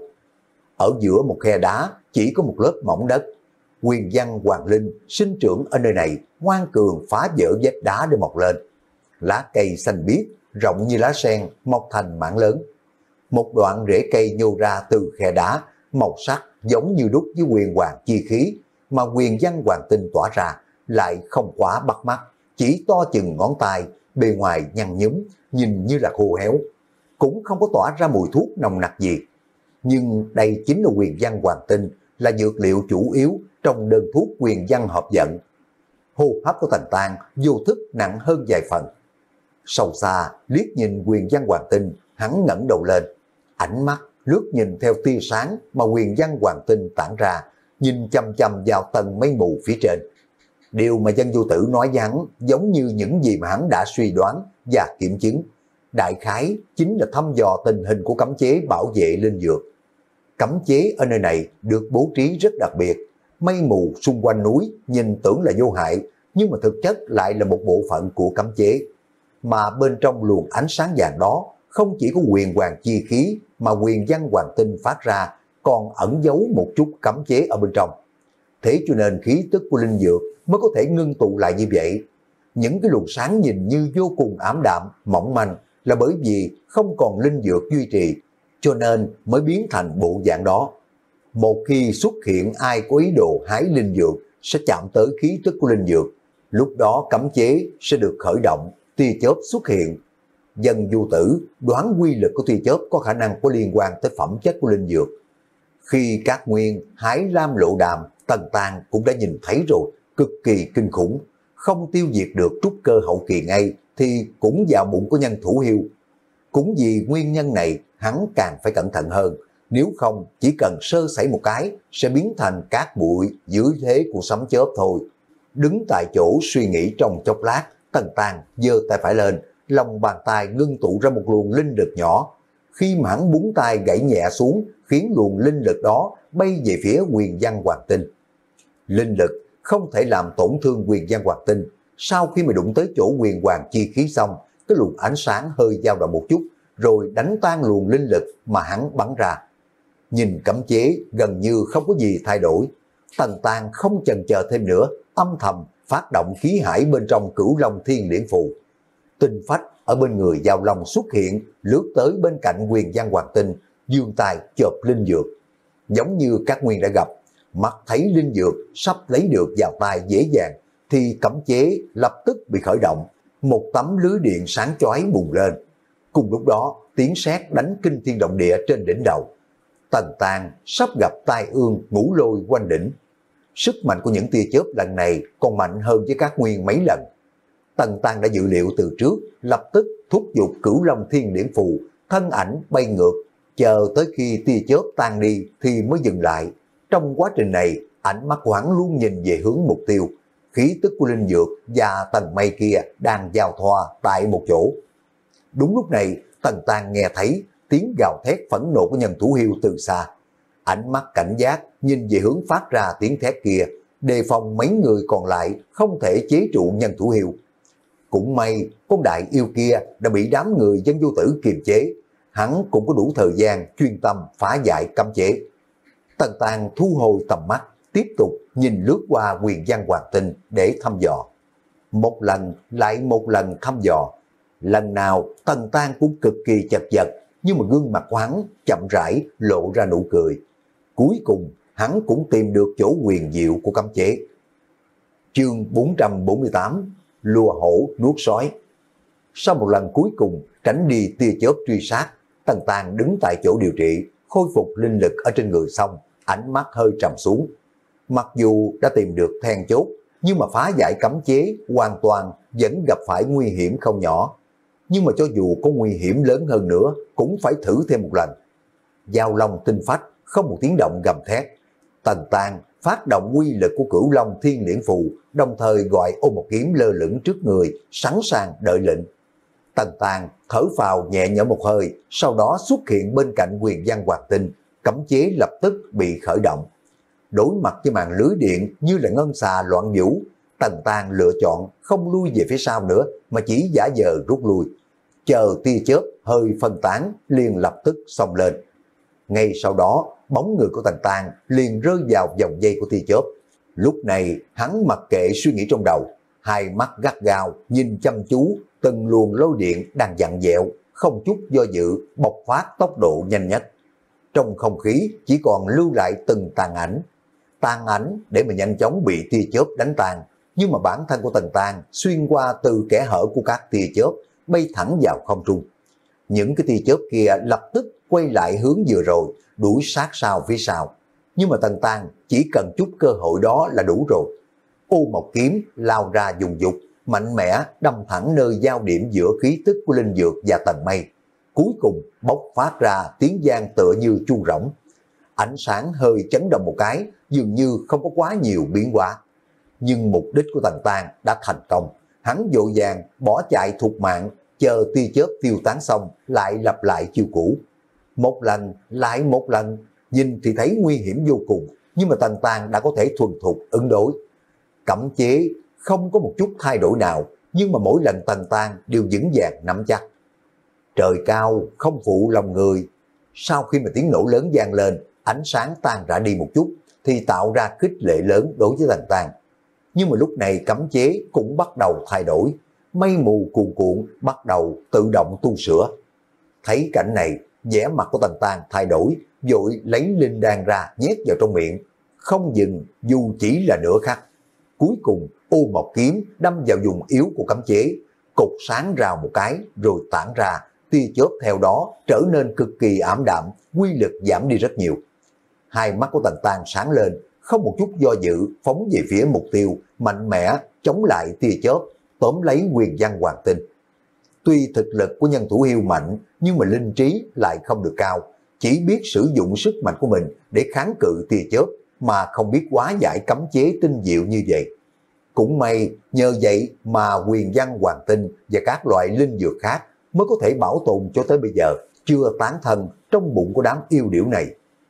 Ở giữa một khe đá chỉ có một lớp mỏng đất. Quyền văn hoàng linh sinh trưởng ở nơi này, ngoan cường phá vỡ vách đá để mọc lên. Lá cây xanh biếc, rộng như lá sen, mọc thành mảng lớn. Một đoạn rễ cây nhô ra từ khe đá, màu sắc giống như đúc với quyền hoàng chi khí, mà quyền văn hoàng tinh tỏa ra lại không quá bắt mắt, chỉ to chừng ngón tay, bề ngoài nhăn nhúm, nhìn như là khô héo, cũng không có tỏa ra mùi thuốc nồng nặc gì. Nhưng đây chính là quyền văn hoàng tinh, là dược liệu chủ yếu trong đơn thuốc quyền văn hợp vận. Hô hấp của Tần Tang vô thức nặng hơn vài phần. Sâu xa liếc nhìn quyền văn hoàng tinh, hắn ngẩng đầu lên, ánh mắt lướt nhìn theo tia sáng mà quyền văn hoàng tinh tản ra, nhìn chăm chăm vào tầng mây mù phía trên. Điều mà Dân Vô Tử nói với hắn giống như những gì mà hắn đã suy đoán và kiểm chứng. Đại khái chính là thăm dò tình hình của cấm chế bảo vệ linh dược. Cấm chế ở nơi này được bố trí rất đặc biệt. Mây mù xung quanh núi nhìn tưởng là vô hại, nhưng mà thực chất lại là một bộ phận của cấm chế. Mà bên trong luồng ánh sáng vàng đó không chỉ có quyền hoàng chi khí mà quyền văn hoàng tinh phát ra còn ẩn giấu một chút cấm chế ở bên trong. Thế cho nên khí tức của linh dược mới có thể ngưng tụ lại như vậy. Những cái luồng sáng nhìn như vô cùng ảm đạm, mỏng manh là bởi vì không còn linh dược duy trì, cho nên mới biến thành bộ dạng đó. Một khi xuất hiện ai có ý đồ hái linh dược sẽ chạm tới khí tức của linh dược, lúc đó cấm chế sẽ được khởi động, tia chớp xuất hiện. Dân Vô Tử đoán quy lực của tia chớp có khả năng có liên quan tới phẩm chất của linh dược. Khi Cát Nguyên hái lam lộ đàm, Tần Tang cũng đã nhìn thấy rồi, cực kỳ kinh khủng. Không tiêu diệt được trúc cơ hậu kỳ ngay thì cũng vào bụng của nhân thủ hiêu. Cũng vì nguyên nhân này hắn càng phải cẩn thận hơn, nếu không chỉ cần sơ sẩy một cái sẽ biến thành cát bụi dưới thế của sấm chớp thôi. Đứng tại chỗ suy nghĩ trong chốc lát, Tần Tang giơ tay phải lên, lòng bàn tay ngưng tụ ra một luồng linh lực nhỏ. Khi mà hắn búng tay gãy nhẹ xuống, khiến luồng linh lực đó bay về phía quyền văn hoàng tinh. Linh lực không thể làm tổn thương quyền văn hoàng tinh. Sau khi mà đụng tới chỗ quyền hoàng chi khí xong, cái luồng ánh sáng hơi dao động một chút, rồi đánh tan luồng linh lực mà hắn bắn ra. Nhìn cấm chế gần như không có gì thay đổi. Tần Tang không chần chờ thêm nữa, âm thầm phát động khí hải bên trong Cửu Long Thiên Liễn Phù. Tinh phách ở bên người Giao Long xuất hiện, lướt tới bên cạnh quyền văn hoàng tinh, giương tay chộp linh dược. Giống như Cát Nguyên đã gặp, mắt thấy linh dược sắp lấy được vào tay dễ dàng, thì cấm chế lập tức bị khởi động, một tấm lưới điện sáng chói bùng lên. Cùng lúc đó, tiếng sét đánh kinh thiên động địa trên đỉnh đầu. Tần Tang sắp gặp tai ương ngũ lôi quanh đỉnh. Sức mạnh của những tia chớp lần này còn mạnh hơn với Cát Nguyên mấy lần. Tần Tang đã dự liệu từ trước, lập tức thúc giục Cửu Long Thiên Liễn Phù, thân ảnh bay ngược, chờ tới khi tia chớp tan đi thì mới dừng lại. Trong quá trình này, ánh mắt của hắn luôn nhìn về hướng mục tiêu. Khí tức của linh dược và tầng mây kia đang giao thoa tại một chỗ. Đúng lúc này, Tần Tang nghe thấy tiếng gào thét phẫn nộ của nhân thủ hiêu từ xa. Ánh mắt cảnh giác nhìn về hướng phát ra tiếng thét kia, đề phòng mấy người còn lại không thể chế trụ nhân thủ hiêu. Cũng may con đại yêu kia đã bị đám người Dân Vô Tử kiềm chế, hắn cũng có đủ thời gian chuyên tâm phá giải cấm chế. Tần Tang thu hồi tầm mắt, tiếp tục nhìn lướt qua quyền văn hoàng tinh để thăm dò. Một lần lại một lần thăm dò, lần nào Tần Tang cũng cực kỳ chật vật, nhưng mà gương mặt của hắn chậm rãi lộ ra nụ cười. Cuối cùng hắn cũng tìm được chỗ huyền diệu của cấm chế. Chương bốn trăm bốn mươi tám, lùa hổ nuốt sói. Sau một lần cuối cùng tránh đi tia chớp truy sát, Tần Tang đứng tại chỗ điều trị, khôi phục linh lực ở trên người xong, ánh mắt hơi trầm xuống. Mặc dù đã tìm được then chốt, nhưng mà phá giải cấm chế hoàn toàn vẫn gặp phải nguy hiểm không nhỏ. Nhưng mà cho dù có nguy hiểm lớn hơn nữa cũng phải thử thêm một lần. Giao long tinh phách, không một tiếng động gầm thét. Tần Tàng phát động quy lực của Cửu Long Thiên Liễn Phù, đồng thời gọi Ô Một Kiếm lơ lửng trước người, sẵn sàng đợi lệnh. Tần Tàng thở phào nhẹ nhõm một hơi, sau đó xuất hiện bên cạnh Huyền Văn Hoàng Tinh, cấm chế lập tức bị khởi động. Đối mặt với màn lưới điện như là ngân xà loạn vũ, Tần Tàng lựa chọn không lui về phía sau nữa mà chỉ giả vờ rút lui. Chờ tia chớp hơi phân tán liền lập tức xông lên. Ngay sau đó, bóng người của Tần Tàng liền rơi vào vòng dây của tia chớp. Lúc này hắn mặc kệ suy nghĩ trong đầu, hai mắt gắt gao nhìn chăm chú từng luồng lôi điện đang dặn dẹo, không chút do dự bộc phát tốc độ nhanh nhất. Trong không khí chỉ còn lưu lại từng tàn ảnh. Tàn ảnh để mà nhanh chóng bị tia chớp đánh tan, nhưng mà bản thân của Tần Tàng xuyên qua từ kẽ hở của các tia chớp bay thẳng vào không trung. Những cái tia chớp kia lập tức quay lại hướng vừa rồi, đuổi sát sau phía sau. Nhưng mà Tần Tàng chỉ cần chút cơ hội đó là đủ rồi. Ô Một Kiếm lao ra dùng dục, mạnh mẽ đâm thẳng nơi giao điểm giữa khí tức của linh dược và tầng mây. Cuối cùng bộc phát ra tiếng vang tựa như chuông rỗng. Ánh sáng hơi chấn động một cái, dường như không có quá nhiều biến hóa. Nhưng mục đích của Tần Tàng đã thành công. Hắn vội vàng bỏ chạy thục mạng, chờ tia chớp tiêu tán xong lại lặp lại chiêu cũ. Một lần lại một lần, nhìn thì thấy nguy hiểm vô cùng, nhưng mà Tần Tàng đã có thể thuần thục ứng đối. Cấm chế không có một chút thay đổi nào, nhưng mà mỗi lần Tần Tàng đều vững vàng nắm chắc. Trời cao không phụ lòng người. Sau khi mà tiếng nổ lớn vang lên, ánh sáng tan rã đi một chút thì tạo ra khích lệ lớn đối với Tần Tàng. Nhưng mà lúc này cấm chế cũng bắt đầu thay đổi, mây mù cuồn cuộn bắt đầu tự động tu sửa. Thấy cảnh này, vẻ mặt của Tần Tàng thay đổi, vội lấy linh đan ra nhét vào trong miệng, không dừng dù chỉ là nửa khắc. Cuối cùng Ô Một Kiếm đâm vào vùng yếu của cấm chế, cột sáng rào một cái rồi tản ra, tia chớp theo đó trở nên cực kỳ ảm đạm, quy lực giảm đi rất nhiều. Hai mắt của Tần Tàng sáng lên, không một chút do dự phóng về phía mục tiêu, mạnh mẽ chống lại tia chớp, tóm lấy Huyền Văn Hoàng Tinh. Tuy thực lực của nhân thủ hiêu mạnh, nhưng mà linh trí lại không được cao, chỉ biết sử dụng sức mạnh của mình để kháng cự tia chớp, mà không biết hóa giải cấm chế tinh diệu như vậy. Cũng may nhờ vậy mà Huyền Văn Hoàng Tinh và các loại linh dược khác mới có thể bảo tồn cho tới bây giờ, chưa tán thân trong bụng của đám yêu điểu này.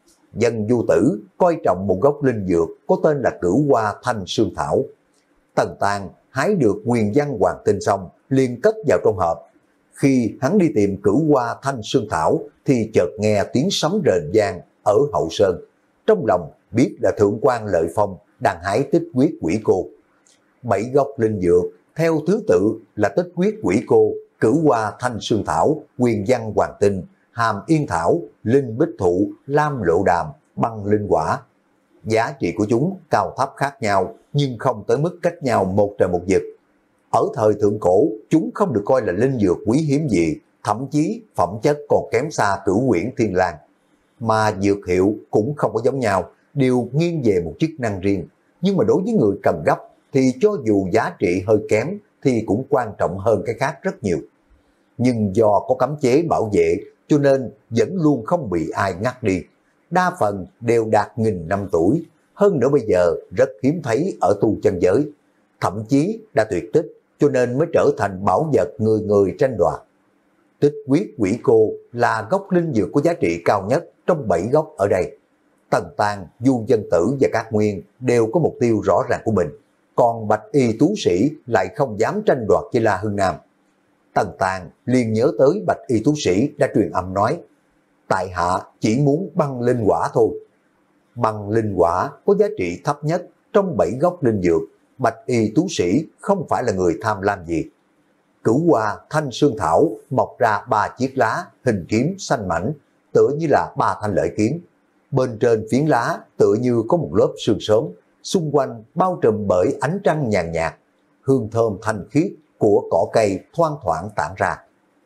Dân Du Tử coi trọng một gốc linh dược có tên là Cửu Hoa Thanh Sương Thảo. Tần Tàng hái được Huyền Văn Hoàng Tinh xong liền cất vào trong hộp. Khi hắn đi tìm Cửu Hoa Thanh Sương Thảo thì chợt nghe tiếng sấm rền vang ở hậu sơn. Trong lòng biết là Thượng quan Lợi Phong đang hái Tích Huyết Quỷ Cô. Bảy gốc linh dược theo thứ tự là Tích Huyết Quỷ Cô, Cửu Hoa Thanh Sương Thảo, Huyền Văn Hoàng Tinh, Hàm Yên Thảo, Linh Bích Thụ, Lam Lộ Đàm, Băng Linh Quả. Giá trị của chúng cao thấp khác nhau, nhưng không tới mức cách nhau một trời một vực. Ở thời thượng cổ, chúng không được coi là linh dược quý hiếm gì, thậm chí phẩm chất còn kém xa Cửu Quyển Thiên Lang. Mà dược hiệu cũng không có giống nhau, đều nghiêng về một chức năng riêng. Nhưng mà đối với người cần gấp, thì cho dù giá trị hơi kém, thì cũng quan trọng hơn cái khác rất nhiều. Nhưng do có cấm chế bảo vệ, cho nên vẫn luôn không bị ai ngắt đi. Đa phần đều đạt nghìn năm tuổi, hơn nữa bây giờ rất hiếm thấy ở tu chân giới. Thậm chí đã tuyệt tích, cho nên mới trở thành bảo vật người người tranh đoạt. Tích Huyết Quỷ Cô là gốc linh dược có giá trị cao nhất trong bảy gốc ở đây. Tần Tàng, Du Dân Tử và Các Nguyên đều có mục tiêu rõ ràng của mình, còn Bạch Y Tú Sĩ lại không dám tranh đoạt với La Hưng Nam. Tần Tàng liền nhớ tới Bạch Y Tú Sĩ đã truyền âm nói, tại hạ chỉ muốn băng linh quả thôi. Băng linh quả có giá trị thấp nhất trong bảy gốc linh dược, Bạch Y Tú Sĩ không phải là người tham lam gì. Cửu Hoa Thanh Sương Thảo mọc ra ba chiếc lá hình kiếm xanh mảnh, tựa như là ba thanh lợi kiếm. Bên trên phiến lá tựa như có một lớp sương sớm, xung quanh bao trùm bởi ánh trăng nhàn nhạt, hương thơm thanh khiết của cỏ cây thoang thoảng tản ra.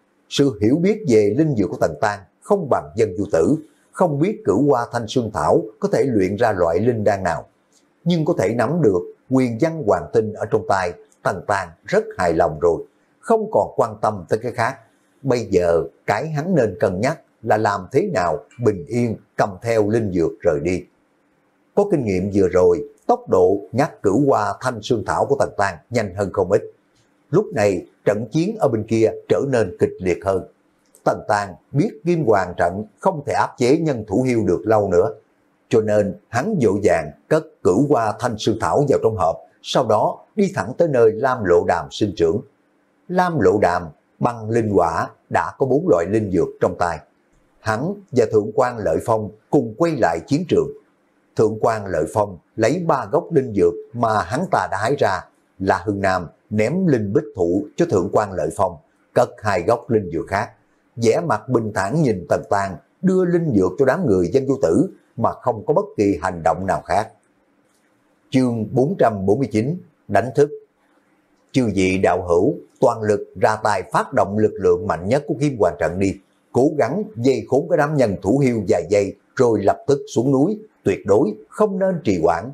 Sự hiểu biết về linh dược của Tần Tàng không bằng Dân Du Tử, không biết Cửu Hoa Thanh Sương Thảo có thể luyện ra loại linh đan nào, nhưng có thể nắm được quyền văn hoàng tinh ở trong tay, Tần Tàng rất hài lòng rồi, không còn quan tâm tới cái khác. Bây giờ cái hắn nên cân nhắc là làm thế nào bình yên cầm theo linh dược rời đi. Có kinh nghiệm vừa rồi, tốc độ ngắt cửu hoa thanh xương thảo của Tần Tàng nhanh hơn không ít. Lúc này trận chiến ở bên kia trở nên kịch liệt hơn. Tần Tàng biết Kim Hoàng trận không thể áp chế Nhân Thủ Hiêu được lâu nữa, cho nên hắn vội vàng cất cửu hoa thanh xương thảo vào trong hộp, sau đó đi thẳng tới nơi Lam Lộ Đàm sinh trưởng. Lam Lộ Đàm băng linh quả đã có bốn loại linh dược trong tay. Hắn và Thượng quan Lợi Phong cùng quay lại chiến trường. Thượng quan Lợi Phong lấy ba gốc linh dược mà hắn ta đã hái ra, là Hưng Nam ném linh bích thụ cho Thượng quan Lợi Phong, cất hai gốc linh dược khác, vẻ mặt bình thản nhìn Tần Tàng đưa linh dược cho đám người Dân Vô Tử mà không có bất kỳ hành động nào khác. Chương bốn trăm bốn mươi chín đánh thức. Chư vị đạo hữu toàn lực ra tay phát động lực lượng mạnh nhất của Kim Hoàng trận đi, cố gắng dây khốn cái đám Nhân Thủ Hiêu vài giây rồi lập tức xuống núi, tuyệt đối không nên trì hoãn.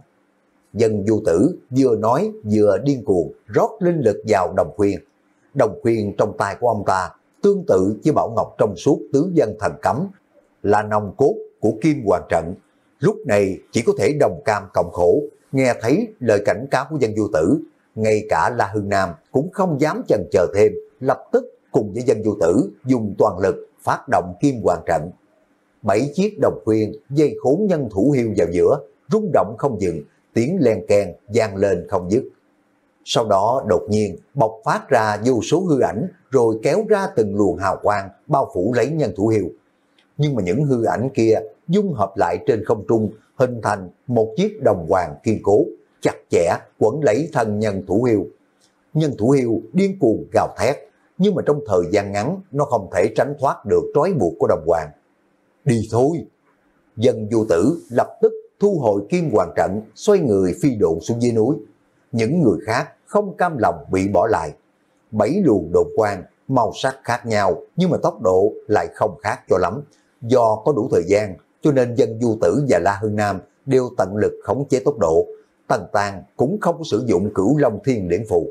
Dân Vô Tử vừa nói vừa điên cuồng rót linh lực vào đồng khuyên. Đồng khuyên trong tay của ông ta tương tự với bảo ngọc trong suốt tứ dân thần cấm, là nòng cốt của Kim Hoàng trận. Lúc này chỉ có thể đồng cam cộng khổ. Nghe thấy lời cảnh cáo của Dân Vô Tử, ngay cả La Hưng Nam cũng không dám chần chờ thêm, lập tức cùng với Dân Vô Tử dùng toàn lực phát động Kim Hoàng trận. Bảy chiếc đồng khuyên dây khốn Nhân Thủ Hiêu vào giữa, rung động không dừng, tiếng len keng vang lên không dứt. Sau đó đột nhiên bộc phát ra vô số hư ảnh, rồi kéo ra từng luồng hào quang bao phủ lấy Nhân Thủ Hiêu. Nhưng mà những hư ảnh kia dung hợp lại trên không trung, hình thành một chiếc đồng hoàng kiên cố, chặt chẽ quấn lấy thân Nhân Thủ Hiêu. Nhân Thủ Hiêu điên cuồng gào thét, nhưng mà trong thời gian ngắn nó không thể tránh thoát được trói buộc của đồng hoàng. Đi thôi! Dân Vô Tử lập tức thu hồi Kim Hoàng trận, xoay người phi độn xuống dưới núi. Những người khác không cam lòng bị bỏ lại. Bảy luồng đột quang màu sắc khác nhau, nhưng mà tốc độ lại không khác cho lắm. Do có đủ thời gian cho nên Dân Vô Tử và La Hưng Nam đều tận lực khống chế tốc độ. Tần Tàng cũng không có sử dụng Cửu Long Thiên Điển Phù.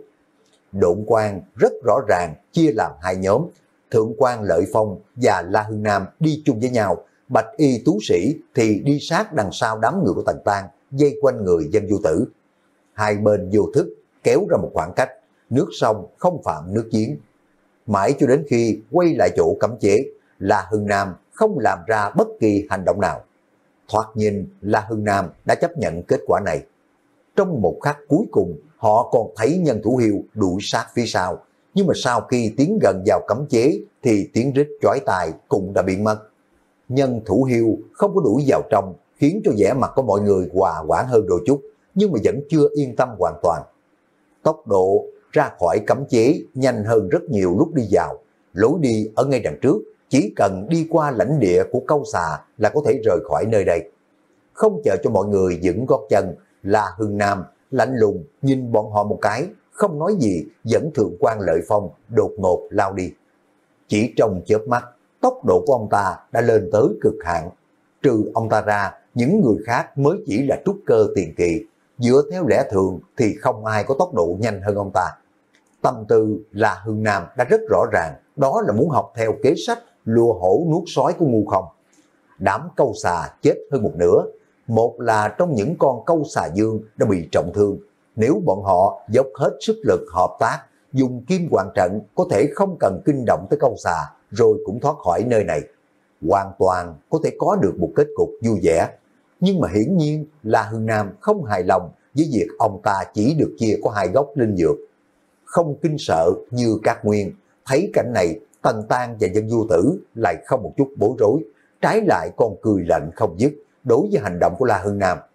Độn quang rất rõ ràng chia làm hai nhóm. Thượng quan Lợi Phong và La Hưng Nam đi chung với nhau, Bạch Y Tú Sĩ thì đi sát đằng sau đám người của Tần Tàng, dây quanh người Dân Vô Tử. Hai bên vô thức kéo ra một khoảng cách, nước sông không phạm nước giếng. Mãi cho đến khi quay lại chỗ cấm chế, La Hưng Nam không làm ra bất kỳ hành động nào. Thoạt nhìn La Hưng Nam đã chấp nhận kết quả này. Trong một khắc cuối cùng, họ còn thấy Nhân Thủ Hiêu đuổi sát phía sau, nhưng mà sau khi tiến gần vào cấm chế thì tiếng rít chói tai cũng đã biến mất. Nhân Thủ Hiêu không có đuổi vào trong, khiến cho vẻ mặt của mọi người hòa hoãn hơn đôi chút, nhưng mà vẫn chưa yên tâm hoàn toàn. Tốc độ ra khỏi cấm chế nhanh hơn rất nhiều lúc đi vào, lối đi ở ngay đằng trước, chỉ cần đi qua lãnh địa của Câu Xà là có thể rời khỏi nơi đây. Không chờ cho mọi người vững gót chân, La Hưng Nam lạnh lùng nhìn bọn họ một cái, không nói gì, dẫn Thượng quan Lợi Phong đột ngột lao đi. Chỉ trong chớp mắt, tốc độ của ông ta đã lên tới cực hạn. Trừ ông ta ra, những người khác mới chỉ là trúc cơ tiền kỳ. Dựa theo lẽ thường thì không ai có tốc độ nhanh hơn ông ta. Tâm tư là Hưng Nam đã rất rõ ràng, đó là muốn học theo kế sách lùa hổ nuốt sói của Ngu Không. Đám Câu Xà chết hơn một nửa. Một là trong những con Câu Xà Dương đã bị trọng thương. Nếu bọn họ dốc hết sức lực hợp tác, dùng Kim Hoàng trận có thể không cần kinh động tới Câu Xà, rồi cũng thoát khỏi nơi này. Hoàn toàn có thể có được một kết cục vui vẻ. Nhưng mà hiển nhiên là Hưng Nam không hài lòng với việc ông ta chỉ được chia có hai gốc linh dược. Không kinh sợ như các nguyên, thấy cảnh này Tần Tàng và Dân Vô Tử lại không một chút bối rối, trái lại còn cười lạnh không dứt đối với hành động của La Hưng Nam.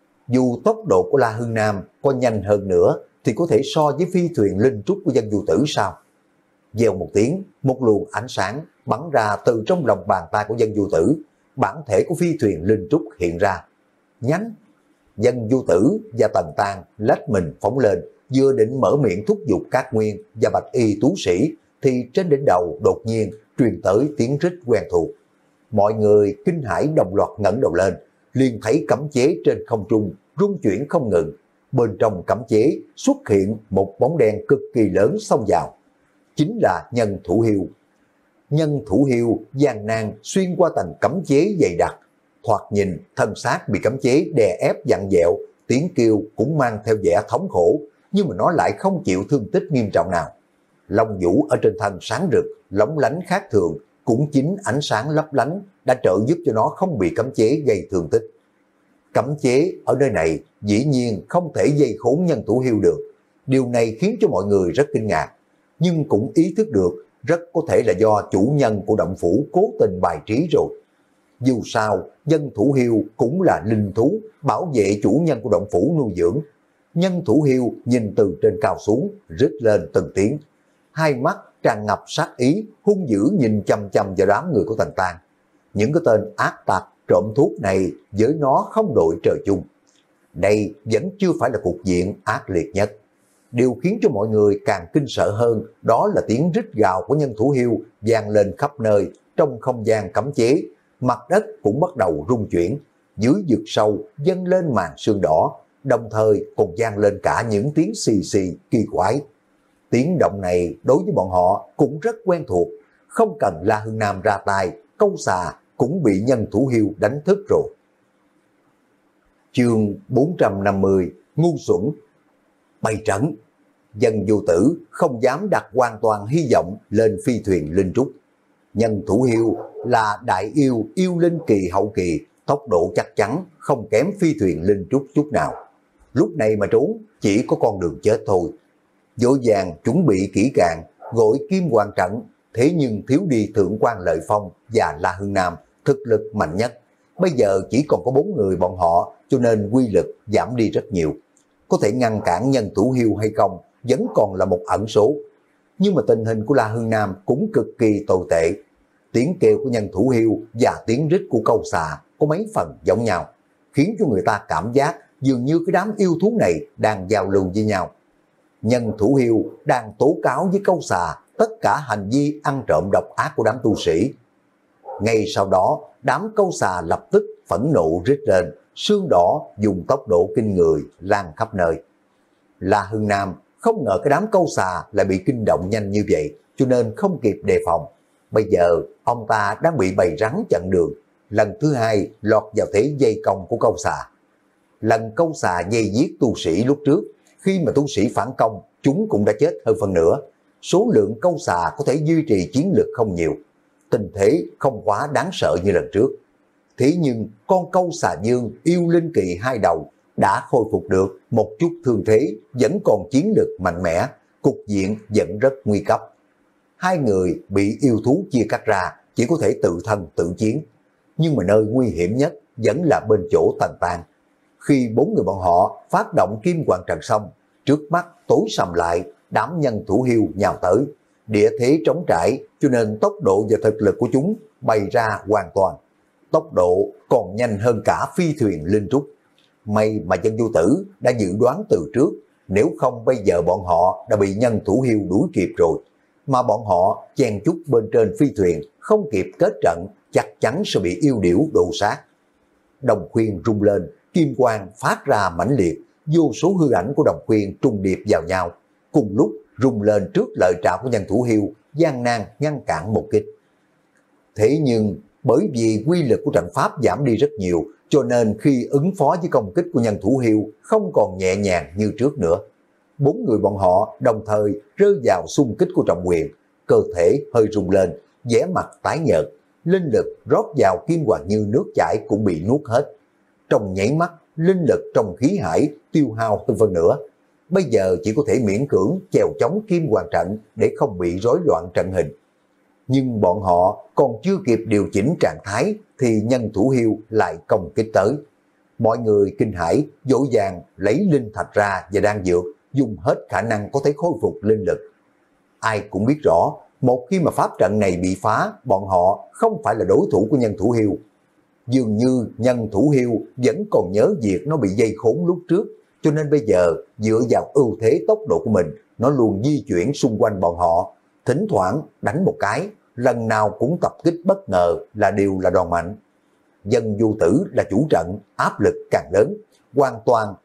Dù tốc độ của La Hưng Nam có nhanh hơn nữa thì có thể so với phi thuyền linh trúc của Dân Vô Tử sao? Vèo một tiếng, một luồng ánh sáng bắn ra từ trong lòng bàn tay của Dân Vô Tử, bản thể của phi thuyền linh trúc hiện ra. Nhánh, Dân Vô Tử và Tần Tàng lách mình phóng lên, vừa định mở miệng thúc giục các nguyên và Bạch Y Tú Sĩ thì trên đỉnh đầu đột nhiên truyền tới tiếng rít quen thuộc. Mọi người kinh hãi đồng loạt ngẩng đầu lên, liền thấy cấm chế trên không trung rung chuyển không ngừng. bên trong cấm chế xuất hiện một bóng đen cực kỳ lớn xông vào. Chính là Nhân Thủ Hiêu. Nhân Thủ Hiêu gian nan xuyên qua tầng cấm chế dày đặc, thoạt nhìn thân xác bị cấm chế đè ép vặn vẹo, tiếng kêu cũng mang theo vẻ thống khổ, nhưng mà nó lại không chịu thương tích nghiêm trọng nào. Long vũ ở trên thân sáng rực, lóng lánh khác thường, cũng chính ánh sáng lấp lánh đã trợ giúp cho nó không bị cấm chế gây thương tích. Cấm chế ở nơi này dĩ nhiên không thể dây khốn Nhân Thủ Hiêu được. Điều này khiến cho mọi người rất kinh ngạc, nhưng cũng ý thức được rất có thể là do chủ nhân của động phủ cố tình bài trí rồi. Dù sao, Nhân Thủ Hiêu cũng là linh thú, bảo vệ chủ nhân của động phủ nuôi dưỡng. Nhân Thủ Hiêu nhìn từ trên cao xuống, rít lên từng tiếng. Hai mắt tràn ngập sát ý, hung dữ nhìn chăm chăm vào đám người của Tần Tang. Những cái tên ác tặc trộm thuốc này với nó không đội trời chung. Đây vẫn chưa phải là cục diện ác liệt nhất. Điều khiến cho mọi người càng kinh sợ hơn đó là tiếng rít gào của Nhân Thủ Hiêu vang lên khắp nơi. Trong không gian cấm chế, mặt đất cũng bắt đầu rung chuyển, dưới vực sâu dâng lên màn sương đỏ, đồng thời còn vang lên cả những tiếng xì xì kỳ quái. Tiếng động này đối với bọn họ cũng rất quen thuộc, không cần La Hưng Nam ra tay, câu xà cũng bị Nhân Thủ Hiêu đánh thức rồi. Chương bốn trăm năm mươi, ngu xuẩn. Bày trận. Dân Vô Tử không dám đặt hoàn toàn hy vọng lên phi thuyền linh trúc. Nhân Thủ Hiêu là đại yêu yêu linh kỳ hậu kỳ, tốc độ chắc chắn không kém phi thuyền linh trúc chút nào. Lúc này mà trốn chỉ có con đường chết thôi. Vội vàng chuẩn bị kỹ càng, gọi Kim Hoàng trận, thế nhưng thiếu đi Thượng quan Lợi Phong và La Hưng Nam, thực lực mạnh nhất. Bây giờ chỉ còn có bốn người bọn họ, cho nên quy lực giảm đi rất nhiều. Có thể ngăn cản Nhân Thủ Hiêu hay không vẫn còn là một ẩn số. Nhưng mà tình hình của La Hưng Nam cũng cực kỳ tồi tệ. Tiếng kêu của Nhân Thủ Hiêu và tiếng rít của câu xà có mấy phần giống nhau, khiến cho người ta cảm giác dường như cái đám yêu thú này đang giao lưu với nhau. Nhân Thủ Hiêu đang tố cáo với câu xà tất cả hành vi ăn trộm độc ác của đám tu sĩ. Ngay sau đó, đám câu xà lập tức phẫn nộ rít lên, sương đỏ dùng tốc độ kinh người lan khắp nơi. La Hưng Nam không ngờ cái đám câu xà lại bị kinh động nhanh như vậy, cho nên không kịp đề phòng. Bây giờ ông ta đang bị bầy rắn chặn đường, lần thứ hai lọt vào thế dây công của câu xà. Lần câu xà dây giết tu sĩ lúc trước, khi mà tu sĩ phản công, chúng cũng đã chết hơn phần nửa. Số lượng câu xà có thể duy trì chiến lực không nhiều, tình thế không quá đáng sợ như lần trước. Thế nhưng con câu xà dương yêu linh kỳ hai đầu đã khôi phục được một chút thương thế, vẫn còn chiến lực mạnh mẽ, cục diện vẫn rất nguy cấp. Hai người bị yêu thú chia cắt ra, chỉ có thể tự thân tự chiến. Nhưng mà nơi nguy hiểm nhất vẫn là bên chỗ Tần Tang. Khi bốn người bọn họ phát động Kim Hoàng trận xong, trước mắt tối sầm lại, đám Nhân Thủ Hiêu nhào tới. Địa thế trống trải, cho nên tốc độ và thực lực của chúng bày ra hoàn toàn. Tốc độ còn nhanh hơn cả phi thuyền linh trúc. May mà Dân Vô Tử đã dự đoán từ trước, nếu không bây giờ bọn họ đã bị Nhân Thủ Hiêu đuổi kịp rồi. Mà bọn họ chen chúc bên trên phi thuyền, không kịp kết trận, chắc chắn sẽ bị yêu điểu đồ sát. Đồng khuyên rung lên, kim quang phát ra mãnh liệt, vô số hư ảnh của đồng khuyên trùng điệp vào nhau, cùng lúc rung lên trước lợi trảo của Nhân Thủ Hiêu, gian nan ngăn cản một kích. Thế nhưng bởi vì quy lực của trận pháp giảm đi rất nhiều, cho nên khi ứng phó với công kích của Nhân Thủ Hiêu không còn nhẹ nhàng như trước nữa. Bốn người bọn họ đồng thời rơi vào xung kích của Trọng Quyền, cơ thể hơi rung lên, vẻ mặt tái nhợt, linh lực rót vào kim hoàng như nước chảy cũng bị nuốt hết. Trong nháy mắt, linh lực trong khí hải tiêu hao hơn phân nửa. Bây giờ chỉ có thể miễn cưỡng chèo chống kim hoàng trận để không bị rối loạn trận hình. Nhưng bọn họ còn chưa kịp điều chỉnh trạng thái thì Nhân Thủ Hiêu lại công kích tới. Mọi người kinh hãi, vội vàng lấy linh thạch ra và đan dược, dùng hết khả năng có thể khôi phục linh lực. Ai cũng biết rõ, một khi mà pháp trận này bị phá, bọn họ không phải là đối thủ của Nhân Thủ Hiêu. Dường như Nhân Thủ Hiêu vẫn còn nhớ việc nó bị dây khốn lúc trước, cho nên bây giờ dựa vào ưu thế tốc độ của mình, nó luôn di chuyển xung quanh bọn họ, thỉnh thoảng đánh một cái, lần nào cũng tập kích bất ngờ là đều là đòn mạnh. Dân Vô Tử là chủ trận, áp lực càng lớn, hoàn toàn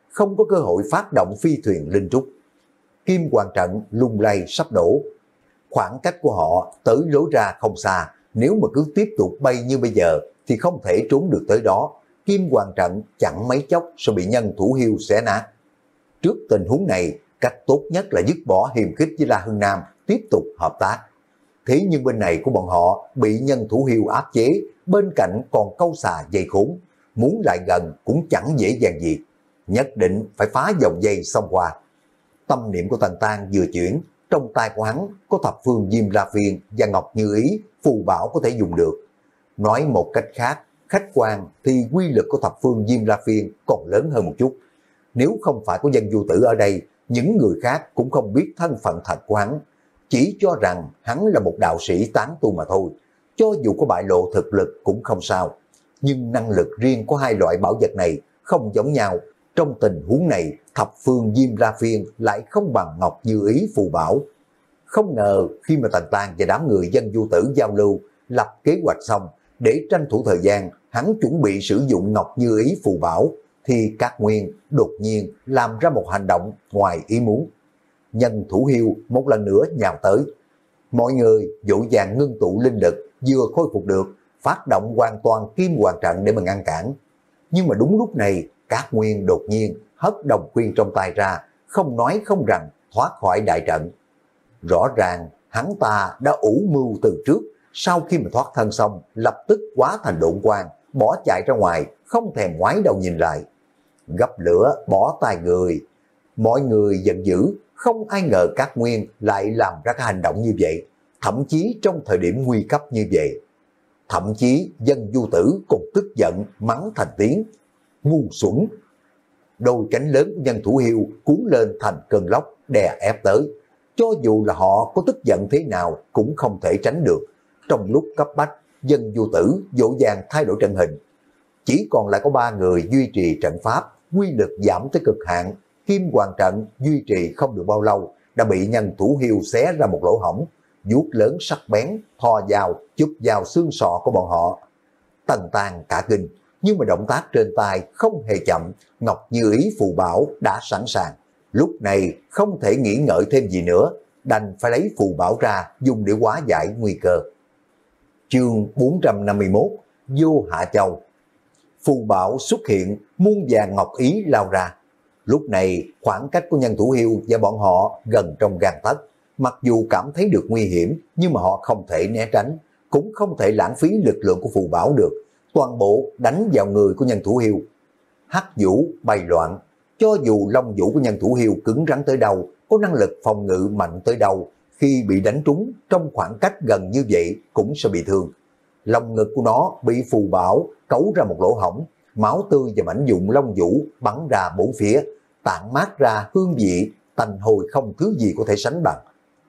không có cơ hội phát động phi thuyền linh trúc. Kim Hoàng trận lung lay sắp đổ. Khoảng cách của họ tới lối ra không xa, nếu mà cứ tiếp tục bay như bây giờ thì không thể trốn được tới đó. Kim Hoàng trận chẳng mấy chốc sẽ bị Nhân Thủ Hiêu xé nát. Trước tình huống này, cách tốt nhất là dứt bỏ hiềm khích với La Hưng Nam, tiếp tục hợp tác. Thế nhưng bên này của bọn họ bị Nhân Thủ Hiêu áp chế, bên cạnh còn câu xà dây khốn, muốn lại gần cũng chẳng dễ dàng gì, nhất định phải phá vòng dây xông qua. Tâm niệm của Tần Tang vừa chuyển, trong tay của hắn có thập phương Diêm La Phiên và Ngọc Như Ý, phù bảo có thể dùng được. Nói một cách khác, khách quan thì quy lực của thập phương Diêm La Phiên còn lớn hơn một chút. Nếu không phải có Dân Vô Tử ở đây, những người khác cũng không biết thân phận thật của hắn, chỉ cho rằng hắn là một đạo sĩ tán tu mà thôi. Cho dù có bại lộ thực lực cũng không sao. Nhưng năng lực riêng của hai loại bảo vật này không giống nhau. Trong tình huống này, thập phương Diêm La Phiên lại không bằng Ngọc Như Ý phù bảo. Không ngờ khi mà Tần Tang và đám người Dân Vô Tử giao lưu, lập kế hoạch xong, để tranh thủ thời gian, hắn chuẩn bị sử dụng Ngọc Như Ý phù bảo, thì Cát Nguyên đột nhiên làm ra một hành động ngoài ý muốn. Nhân Thủ Hiêu một lần nữa nhào tới. Mọi người vội vàng ngưng tụ linh lực, vừa khôi phục được, phát động hoàn toàn Kim Hoàng trận để mà ngăn cản. Nhưng mà đúng lúc này, Cát Nguyên đột nhiên hất đồng khuyên trong tay ra, không nói không rằng thoát khỏi đại trận. Rõ ràng hắn ta đã ủ mưu từ trước, sau khi mà thoát thân xong, lập tức hóa thành độn quang, bỏ chạy ra ngoài, không thèm ngoái đầu nhìn lại. Gấp lửa bỏ tay người. Mọi người giận dữ, không ai ngờ Cát Nguyên lại làm ra cái hành động như vậy, thậm chí trong thời điểm nguy cấp như vậy. Thậm chí Dân Vô Tử còn tức giận mắng thành tiếng ngu xuẩn. Đôi cánh lớn của Nhân Thủ Hiêu cuốn lên thành cơn lốc đè ép tới. Cho dù là họ có tức giận thế nào cũng không thể tránh được. Trong lúc cấp bách, Dân Vô Tử dỗ dàng thay đổi trận hình. Chỉ còn lại có ba người duy trì trận pháp, quy lực giảm tới cực hạn. Kim Hoàng trận duy trì không được bao lâu, đã bị Nhân Thủ Hiêu xé ra một lỗ hổng, vuốt lớn sắc bén, thò vào, chụp vào xương sọ của bọn họ. Tần Tang cả kinh, nhưng mà động tác trên tay không hề chậm, Ngọc Như Ý phù bảo đã sẵn sàng. Lúc này không thể nghĩ ngợi thêm gì nữa, đành phải lấy phù bảo ra dùng để hóa giải nguy cơ. Chương bốn trăm năm mươi mốt, Vô Hạ Châu. Phù bảo xuất hiện, muôn vàng ngọc ý lao ra. Lúc này khoảng cách của Nhân Thủ Hiêu và bọn họ gần trong gang tấc. Mặc dù cảm thấy được nguy hiểm, nhưng mà họ không thể né tránh, cũng không thể lãng phí lực lượng của phù bảo được. Toàn bộ đánh vào người của Nhân Thủ Hiêu. Hắc vũ bay loạn, cho dù long vũ của Nhân Thủ Hiêu cứng rắn tới đâu, có năng lực phòng ngự mạnh tới đâu, khi bị đánh trúng trong khoảng cách gần như vậy cũng sẽ bị thương. Lòng ngực của nó bị phù bảo cấu ra một lỗ hổng, máu tươi và mảnh vụn long vũ bắn ra bốn phía, tản mát ra hương vị tanh hôi không thứ gì có thể sánh bằng.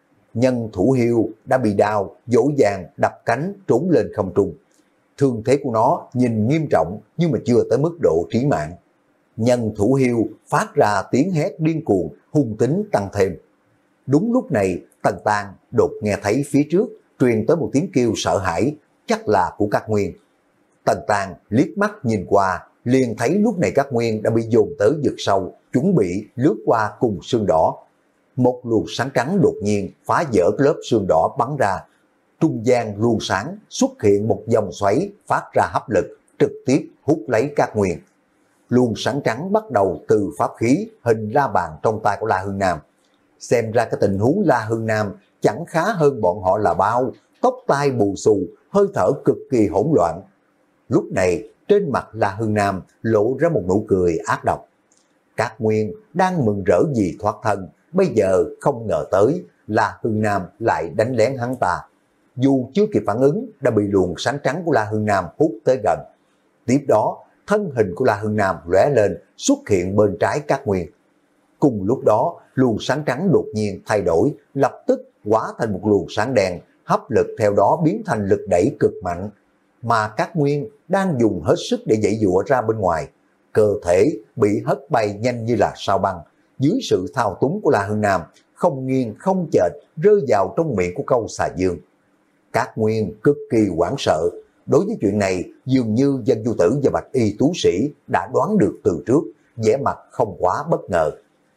Nhân Thủ Hiêu đã bị đau, dỗ dàng đập cánh trốn lên không trung. Thương thế của nó nhìn nghiêm trọng nhưng mà chưa tới mức độ trí mạng. Nhân Thủ Hiêu phát ra tiếng hét điên cuồng, hung tính tăng thêm. Đúng lúc này, Tần Tang đột nghe thấy phía trước truyền tới một tiếng kêu sợ hãi, chắc là của Cát Nguyên. Tần Tang liếc mắt nhìn qua, liền thấy lúc này Cát Nguyên đã bị dồn tới vực sâu, chuẩn bị lướt qua cùng xương đỏ. Một luồng sáng trắng đột nhiên phá vỡ lớp xương đỏ bắn ra. Trung gian luồng sáng xuất hiện một dòng xoáy phát ra hấp lực, trực tiếp hút lấy Cát Nguyên. Luồng sáng trắng bắt đầu từ pháp khí hình la bàn trong tay của La Hưng Nam. Xem ra cái tình huống La Hưng Nam chẳng khá hơn bọn họ là bao, tóc tai bù xù, hơi thở cực kỳ hỗn loạn. Lúc này trên mặt La Hưng Nam lộ ra một nụ cười ác độc. Cát Nguyên đang mừng rỡ vì thoát thân, bây giờ không ngờ tới La Hưng Nam lại đánh lén hắn ta. Dù chưa kịp phản ứng đã bị luồng sáng trắng của La Hưng Nam hút tới gần. Tiếp đó thân hình của La Hưng Nam lóe lên xuất hiện bên trái Cát Nguyên. Cùng lúc đó luồng sáng trắng đột nhiên thay đổi, lập tức hóa thành một luồng sáng đen, hấp lực theo đó biến thành lực đẩy cực mạnh. Mà Cát Nguyên đang dùng hết sức để dãy dụa ra bên ngoài, cơ thể bị hất bay nhanh như là sao băng. Dưới sự thao túng của La Hưng Nam, không nghiêng không chệch rơi vào trong miệng của câu xà dương. Cát Nguyên cực kỳ hoảng sợ. Đối với chuyện này, dường như Dân Vô Tử và Bạch Y tú sĩ đã đoán được từ trước, vẻ mặt không quá bất ngờ.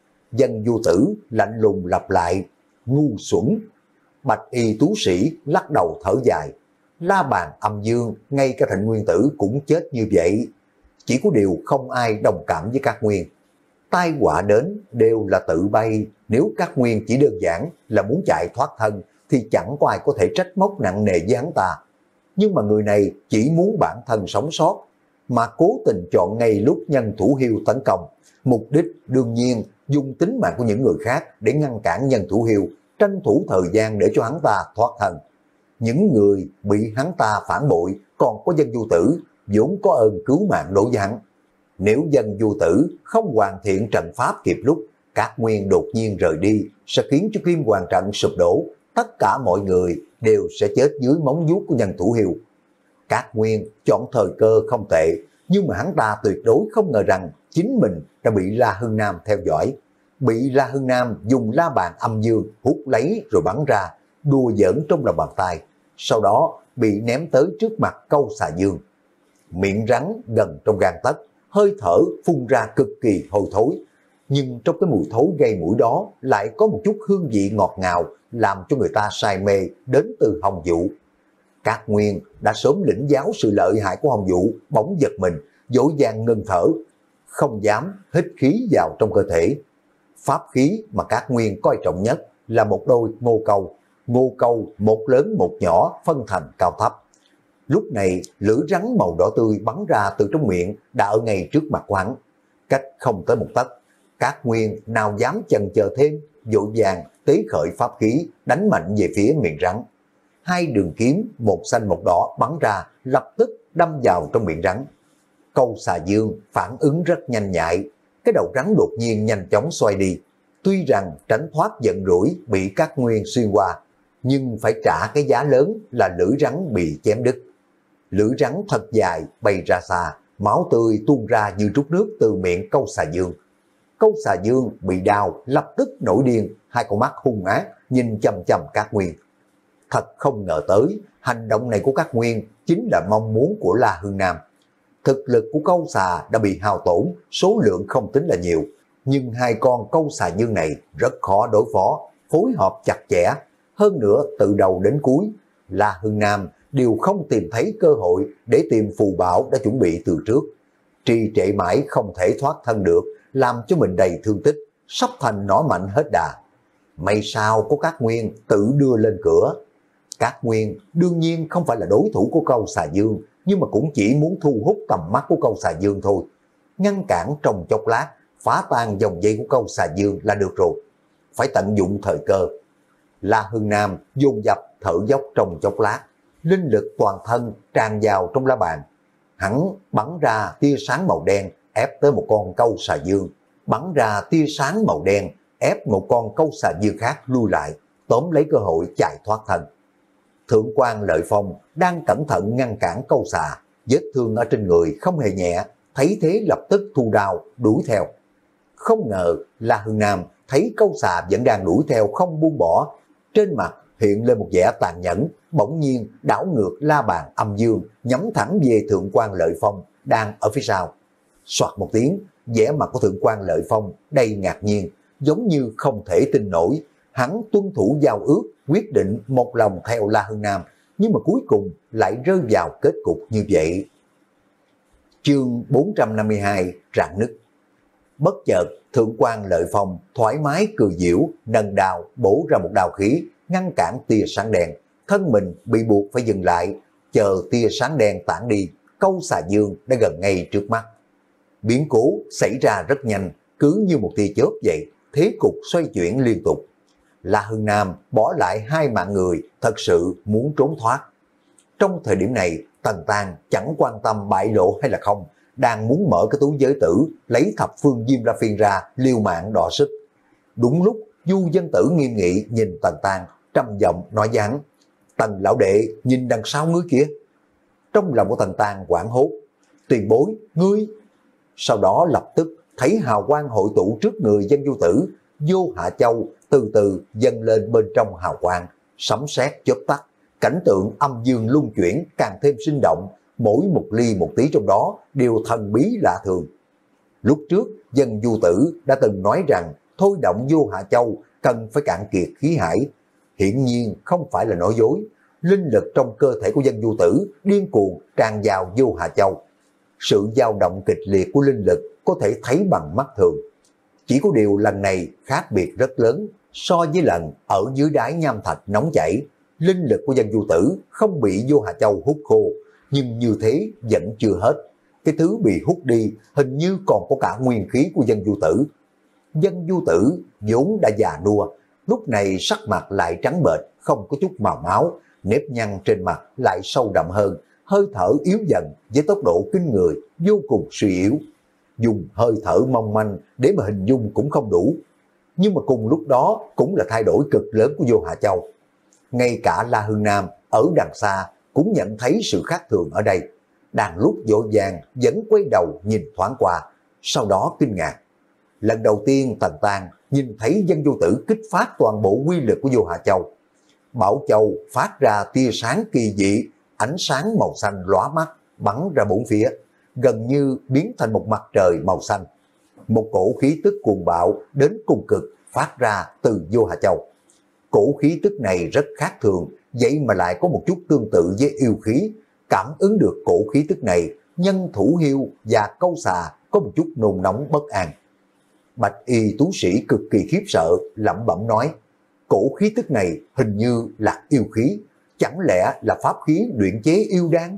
Dân vua tử lạnh lùng lặp lại, ngu xuẩn. Bạch y tú sĩ lắc đầu thở dài, La Bàn Âm Dương, ngay cả Thịnh Nguyên Tử cũng chết như vậy. Chỉ có điều không ai đồng cảm với Cát Nguyên. Tai họa đến đều là tự bay, nếu Cát Nguyên chỉ đơn giản là muốn chạy thoát thân thì chẳng có ai có thể trách móc nặng nề với hắn ta. Nhưng mà người này chỉ muốn bản thân sống sót, mà cố tình chọn ngay lúc nhân thủ hiu tấn công. Mục đích đương nhiên dùng tính mạng của những người khác để ngăn cản nhân thủ hiu, tranh thủ thời gian để cho hắn ta thoát thân. Những người bị hắn ta phản bội còn có Dân Du Tử vốn có ơn cứu mạng đối với hắn. Nếu Dân Du Tử không hoàn thiện trận pháp kịp lúc, Cát Nguyên đột nhiên rời đi sẽ khiến cho Kim Hoàng trận sụp đổ, tất cả mọi người đều sẽ chết dưới móng vuốt của nhân thủ hiu. Cát Nguyên chọn thời cơ không tệ, nhưng mà hắn ta tuyệt đối không ngờ rằng chính mình đã bị La Hưng Nam theo dõi. Bị La Hưng Nam dùng La Bàn Âm Dương hút lấy rồi bắn ra, đùa giỡn trong lòng bàn tay. Sau đó bị ném tới trước mặt Câu Xà Dương. Miệng rắn gần trong gang tấc, hơi thở phun ra cực kỳ hôi thối. Nhưng trong cái mùi thối gây mũi đó lại có một chút hương vị ngọt ngào, làm cho người ta say mê đến từ Hồng Vũ. Cát Nguyên đã sớm lĩnh giáo sự lợi hại của Hồng Vũ, bỗng giật mình, vội vàng ngưng thở, không dám hít khí vào trong cơ thể. Pháp khí mà Cát Nguyên coi trọng nhất là một đôi ngô câu, ngô câu một lớn một nhỏ phân thành cao thấp. Lúc này lưỡi rắn màu đỏ tươi bắn ra từ trong miệng đã ở ngay trước mặt của hắn, cách không tới một tấc. Cát Nguyên nào dám chần chờ thêm, vội vàng tế khởi pháp khí đánh mạnh về phía miệng rắn. Hai đường kiếm một xanh một đỏ bắn ra, lập tức đâm vào trong miệng rắn. Câu Xà Dương phản ứng rất nhanh nhạy, cái đầu rắn đột nhiên nhanh chóng xoay đi. Tuy rằng tránh thoát giận rủi bị Cát Nguyên xuyên qua, nhưng phải trả cái giá lớn là lưỡi rắn bị chém đứt. Lưỡi rắn thật dài bay ra xa, máu tươi tuôn ra như trút nước từ miệng Câu Xà Dương. Câu Xà Dương bị đau lập tức nổi điên, hai con mắt hung ác nhìn chằm chằm Cát Nguyên. Thật không ngờ tới, hành động này của Cát Nguyên chính là mong muốn của La Hưng Nam. Thực lực của Câu Xà đã bị hao tổn, số lượng không tính là nhiều, nhưng hai con Câu Xà Dương này rất khó đối phó, phối hợp chặt chẽ. Hơn nữa từ đầu đến cuối, La Hưng Nam đều không tìm thấy cơ hội để tìm phù bảo đã chuẩn bị từ trước. Trì trệ mãi không thể thoát thân được, làm cho mình đầy thương tích, sắp thành nỏ mạnh hết đà. May sao có Cát Nguyên tự đưa lên cửa. Cát Nguyên đương nhiên không phải là đối thủ của Câu Xà Dương, nhưng mà cũng chỉ muốn thu hút tầm mắt của Câu Xà Dương thôi. Ngăn cản trong chốc lát, phá tan dòng dây của Câu Xà Dương là được rồi. Phải tận dụng thời cơ. La Hưng Nam dồn dập thở dốc trong chốc lát, linh lực toàn thân tràn vào trong la bàn. Hắn bắn ra tia sáng màu đen ép tới một con Câu Xà Dương, bắn ra tia sáng màu đen ép một con Câu Xà Dương khác lui lại, tóm lấy cơ hội chạy thoát thân. Thượng quan Lợi Phong đang cẩn thận ngăn cản Câu Xà, vết thương ở trên người không hề nhẹ, thấy thế lập tức thu đao đuổi theo. Không ngờ La Hưng Nam thấy Câu Xà vẫn đang đuổi theo không buông bỏ, trên mặt hiện lên một vẻ tàn nhẫn, bỗng nhiên đảo ngược La Bàn Âm Dương nhắm thẳng về Thượng quan Lợi Phong đang ở phía sau. Soạt một tiếng, vẻ mặt của Thượng quan Lợi Phong đầy ngạc nhiên, giống như không thể tin nổi. Hắn tuân thủ giao ước, quyết định một lòng theo La Hưng Nam, nhưng mà cuối cùng lại rơi vào kết cục như vậy. Chương bốn trăm năm mươi hai, rạn nứt. Bất chợt, Thượng quan Lợi Phong thoải mái cười giễu, nâng đao bổ ra một đao khí, ngăn cản tia sáng đen, thân mình bị buộc phải dừng lại, chờ tia sáng đen tản đi. Câu Xà Dương đã gần ngay trước mắt. Biến cố xảy ra rất nhanh, cứ như một tia chớp vậy, thế cục xoay chuyển liên tục. La Hưng Nam bỏ lại hai mạng người, thật sự muốn trốn thoát. Trong thời điểm này, Tần Tang chẳng quan tâm bại lộ hay là không, đang muốn mở cái túi giới tử, lấy thập phương diêm la phiên ra, liều mạng đọ sức. Đúng lúc Du Dân Tử nghiêm nghị nhìn Tần Tang, trầm giọng nói với hắn: Tần lão đệ, nhìn đằng sau ngươi kìa. Trong lòng của Tần Tang hoảng hốt: Tiền bối, ngươi. Sau đó lập tức thấy hào quang hội tụ trước người Dân Du Tử, Vô Hạ Châu từ từ dâng lên bên trong hào quang, sấm sét chớp tắt, cảnh tượng âm dương luân chuyển càng thêm sinh động, mỗi một ly một tí trong đó đều thần bí lạ thường. Lúc trước Dân Du Tử đã từng nói rằng thôi động Vô Hạ Châu cần phải cạn kiệt khí hải. Hiển nhiên không phải là nói dối. Linh lực trong cơ thể của Dân Du Tử điên cuồng tràn vào Vô Hạ Châu. Sự dao động kịch liệt của linh lực có thể thấy bằng mắt thường. Chỉ có điều lần này khác biệt rất lớn so với lần ở dưới đáy nham thạch nóng chảy. Linh lực của Dân Du Tử không bị Vô Hạ Châu hút khô, nhưng như thế vẫn chưa hết. Cái thứ bị hút đi hình như còn có cả nguyên khí của Dân Du Tử. Dân Du Tử vốn đã già nua, lúc này sắc mặt lại trắng bệch, không có chút màu máu, nếp nhăn trên mặt lại sâu đậm hơn, hơi thở yếu dần với tốc độ kinh người, vô cùng suy yếu. Dùng hơi thở mong manh để mà hình dung cũng không đủ. Nhưng mà cùng lúc đó cũng là thay đổi cực lớn của Vô Hạ Châu. Ngay cả La Hương Nam ở đằng xa cũng nhận thấy sự khác thường ở đây. Đang lúc vội vàng vẫn quay đầu nhìn thoáng qua, sau đó kinh ngạc. Lần đầu tiên Tần Tang nhìn thấy Dân Du Tử kích phát toàn bộ quy lực của Vô Hạ Châu. Bảo Châu phát ra tia sáng kỳ dị, ánh sáng màu xanh lóa mắt, bắn ra bốn phía, gần như biến thành một mặt trời màu xanh. Một cổ khí tức cuồng bạo đến cùng cực phát ra từ Vô Hạ Châu. Cổ khí tức này rất khác thường, vậy mà lại có một chút tương tự với yêu khí. Cảm ứng được cổ khí tức này, Nhân Thủ Hiêu và Câu Xà có một chút nôn nóng bất an. Bạch y tú sĩ cực kỳ khiếp sợ, lẩm bẩm nói, cổ khí tức này hình như là yêu khí, chẳng lẽ là pháp khí luyện chế yêu đan?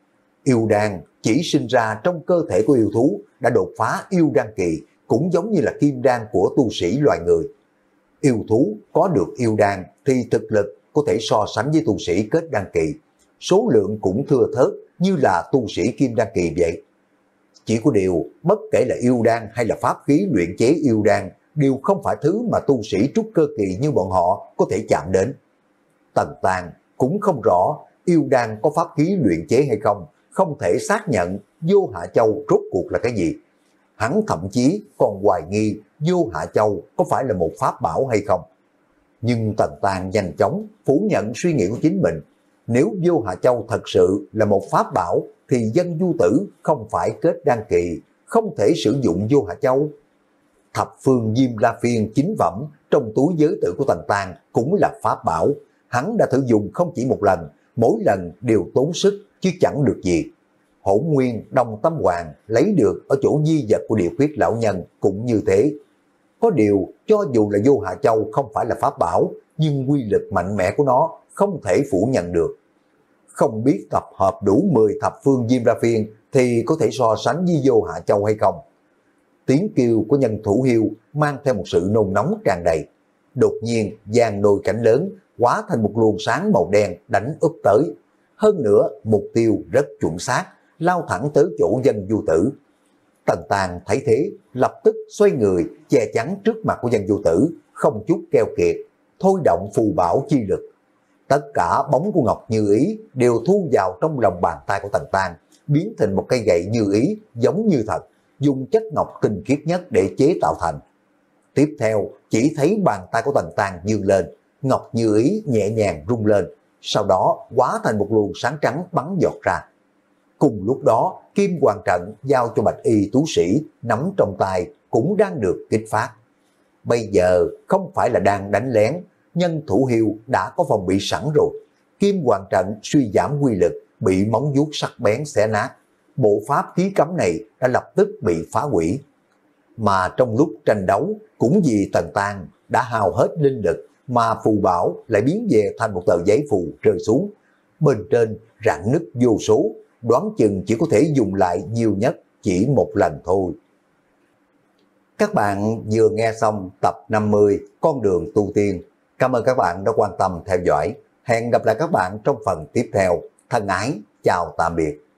Yêu đan chỉ sinh ra trong cơ thể của yêu thú, đã đột phá yêu đan kỳ, cũng giống như là kim đan của tu sĩ loài người. Yêu thú có được yêu đan thì thực lực có thể so sánh với tu sĩ kết đan kỳ, số lượng cũng thưa thớt như là tu sĩ kim đan kỳ vậy. Chỉ có điều, bất kể là yêu đan hay là pháp khí luyện chế yêu đan, đều không phải thứ mà tu sĩ trúc cơ kỳ như bọn họ có thể chạm đến. Tần Tang cũng không rõ yêu đan có pháp khí luyện chế hay không, không thể xác nhận Vô Hạ Châu rốt cuộc là cái gì. Hắn thậm chí còn hoài nghi Vô Hạ Châu có phải là một pháp bảo hay không. Nhưng Tần Tang nhanh chóng phủ nhận suy nghĩ của chính mình. Nếu Vô Hạ Châu thật sự là một pháp bảo thì Dân Du Tử không phải kết đan kỳ, không thể sử dụng Vô Hạ Châu. Thập phương Diêm La Phiên chính phẩm trong túi giới tử của Tần Tang cũng là pháp bảo. Hắn đã thử dùng không chỉ một lần, mỗi lần đều tốn sức chứ chẳng được gì. Hỗn Nguyên Đông Tâm Hoàng lấy được ở chỗ di vật của Địa Khuyết lão nhân cũng như thế. Có điều cho dù là Vô Hạ Châu không phải là pháp bảo, nhưng quy lực mạnh mẽ của nó không thể phủ nhận được. Không biết tập hợp đủ mười thập phương Diêm La Phiên thì có thể so sánh với Vô Hạ Châu hay không? Tiếng kêu của Nhân Thủ Hiêu mang theo một sự nôn nóng tràn đầy. Đột nhiên giang đôi cánh lớn hóa thành một luồng sáng màu đen đánh úp tới. Hơn nữa mục tiêu rất chuẩn xác, lao thẳng tới chỗ Dân Du Tử. Tần Tang thấy thế lập tức xoay người che chắn trước mặt của Dân Du Tử, không chút keo kiệt, thôi động phù bảo chi lực. Tất cả bóng của Ngọc Như Ý đều thu vào trong lòng bàn tay của Tần Tang, biến thành một cây gậy như ý giống như thật, dùng chất ngọc tinh khiết nhất để chế tạo thành. Tiếp theo chỉ thấy bàn tay của Tần Tang dương lên, Ngọc Như Ý nhẹ nhàng rung lên, sau đó hóa thành một luồng sáng trắng bắn giọt ra. Cùng lúc đó Kim Hoàng Trận giao cho Bạch y tú sĩ nắm trong tay cũng đang được kích phát. Bây giờ không phải là đang đánh lén, Nhân Thủ Hiêu đã có phòng bị sẵn rồi. Kim Hoàng Trận suy giảm quy lực, bị móng vuốt sắc bén xé nát. Bộ pháp khí cấm này đã lập tức bị phá hủy. Mà trong lúc tranh đấu, cũng vì Tần Tang đã hao hết linh lực, mà phù bảo lại biến về thành một tờ giấy phù rơi xuống. Bên trên rạn nứt vô số, đoán chừng chỉ có thể dùng lại nhiều nhất chỉ một lần thôi. Các bạn vừa nghe xong tập năm mươi Con đường tu tiên. Cảm ơn các bạn đã quan tâm theo dõi. Hẹn gặp lại các bạn trong phần tiếp theo. Thân ái, chào tạm biệt.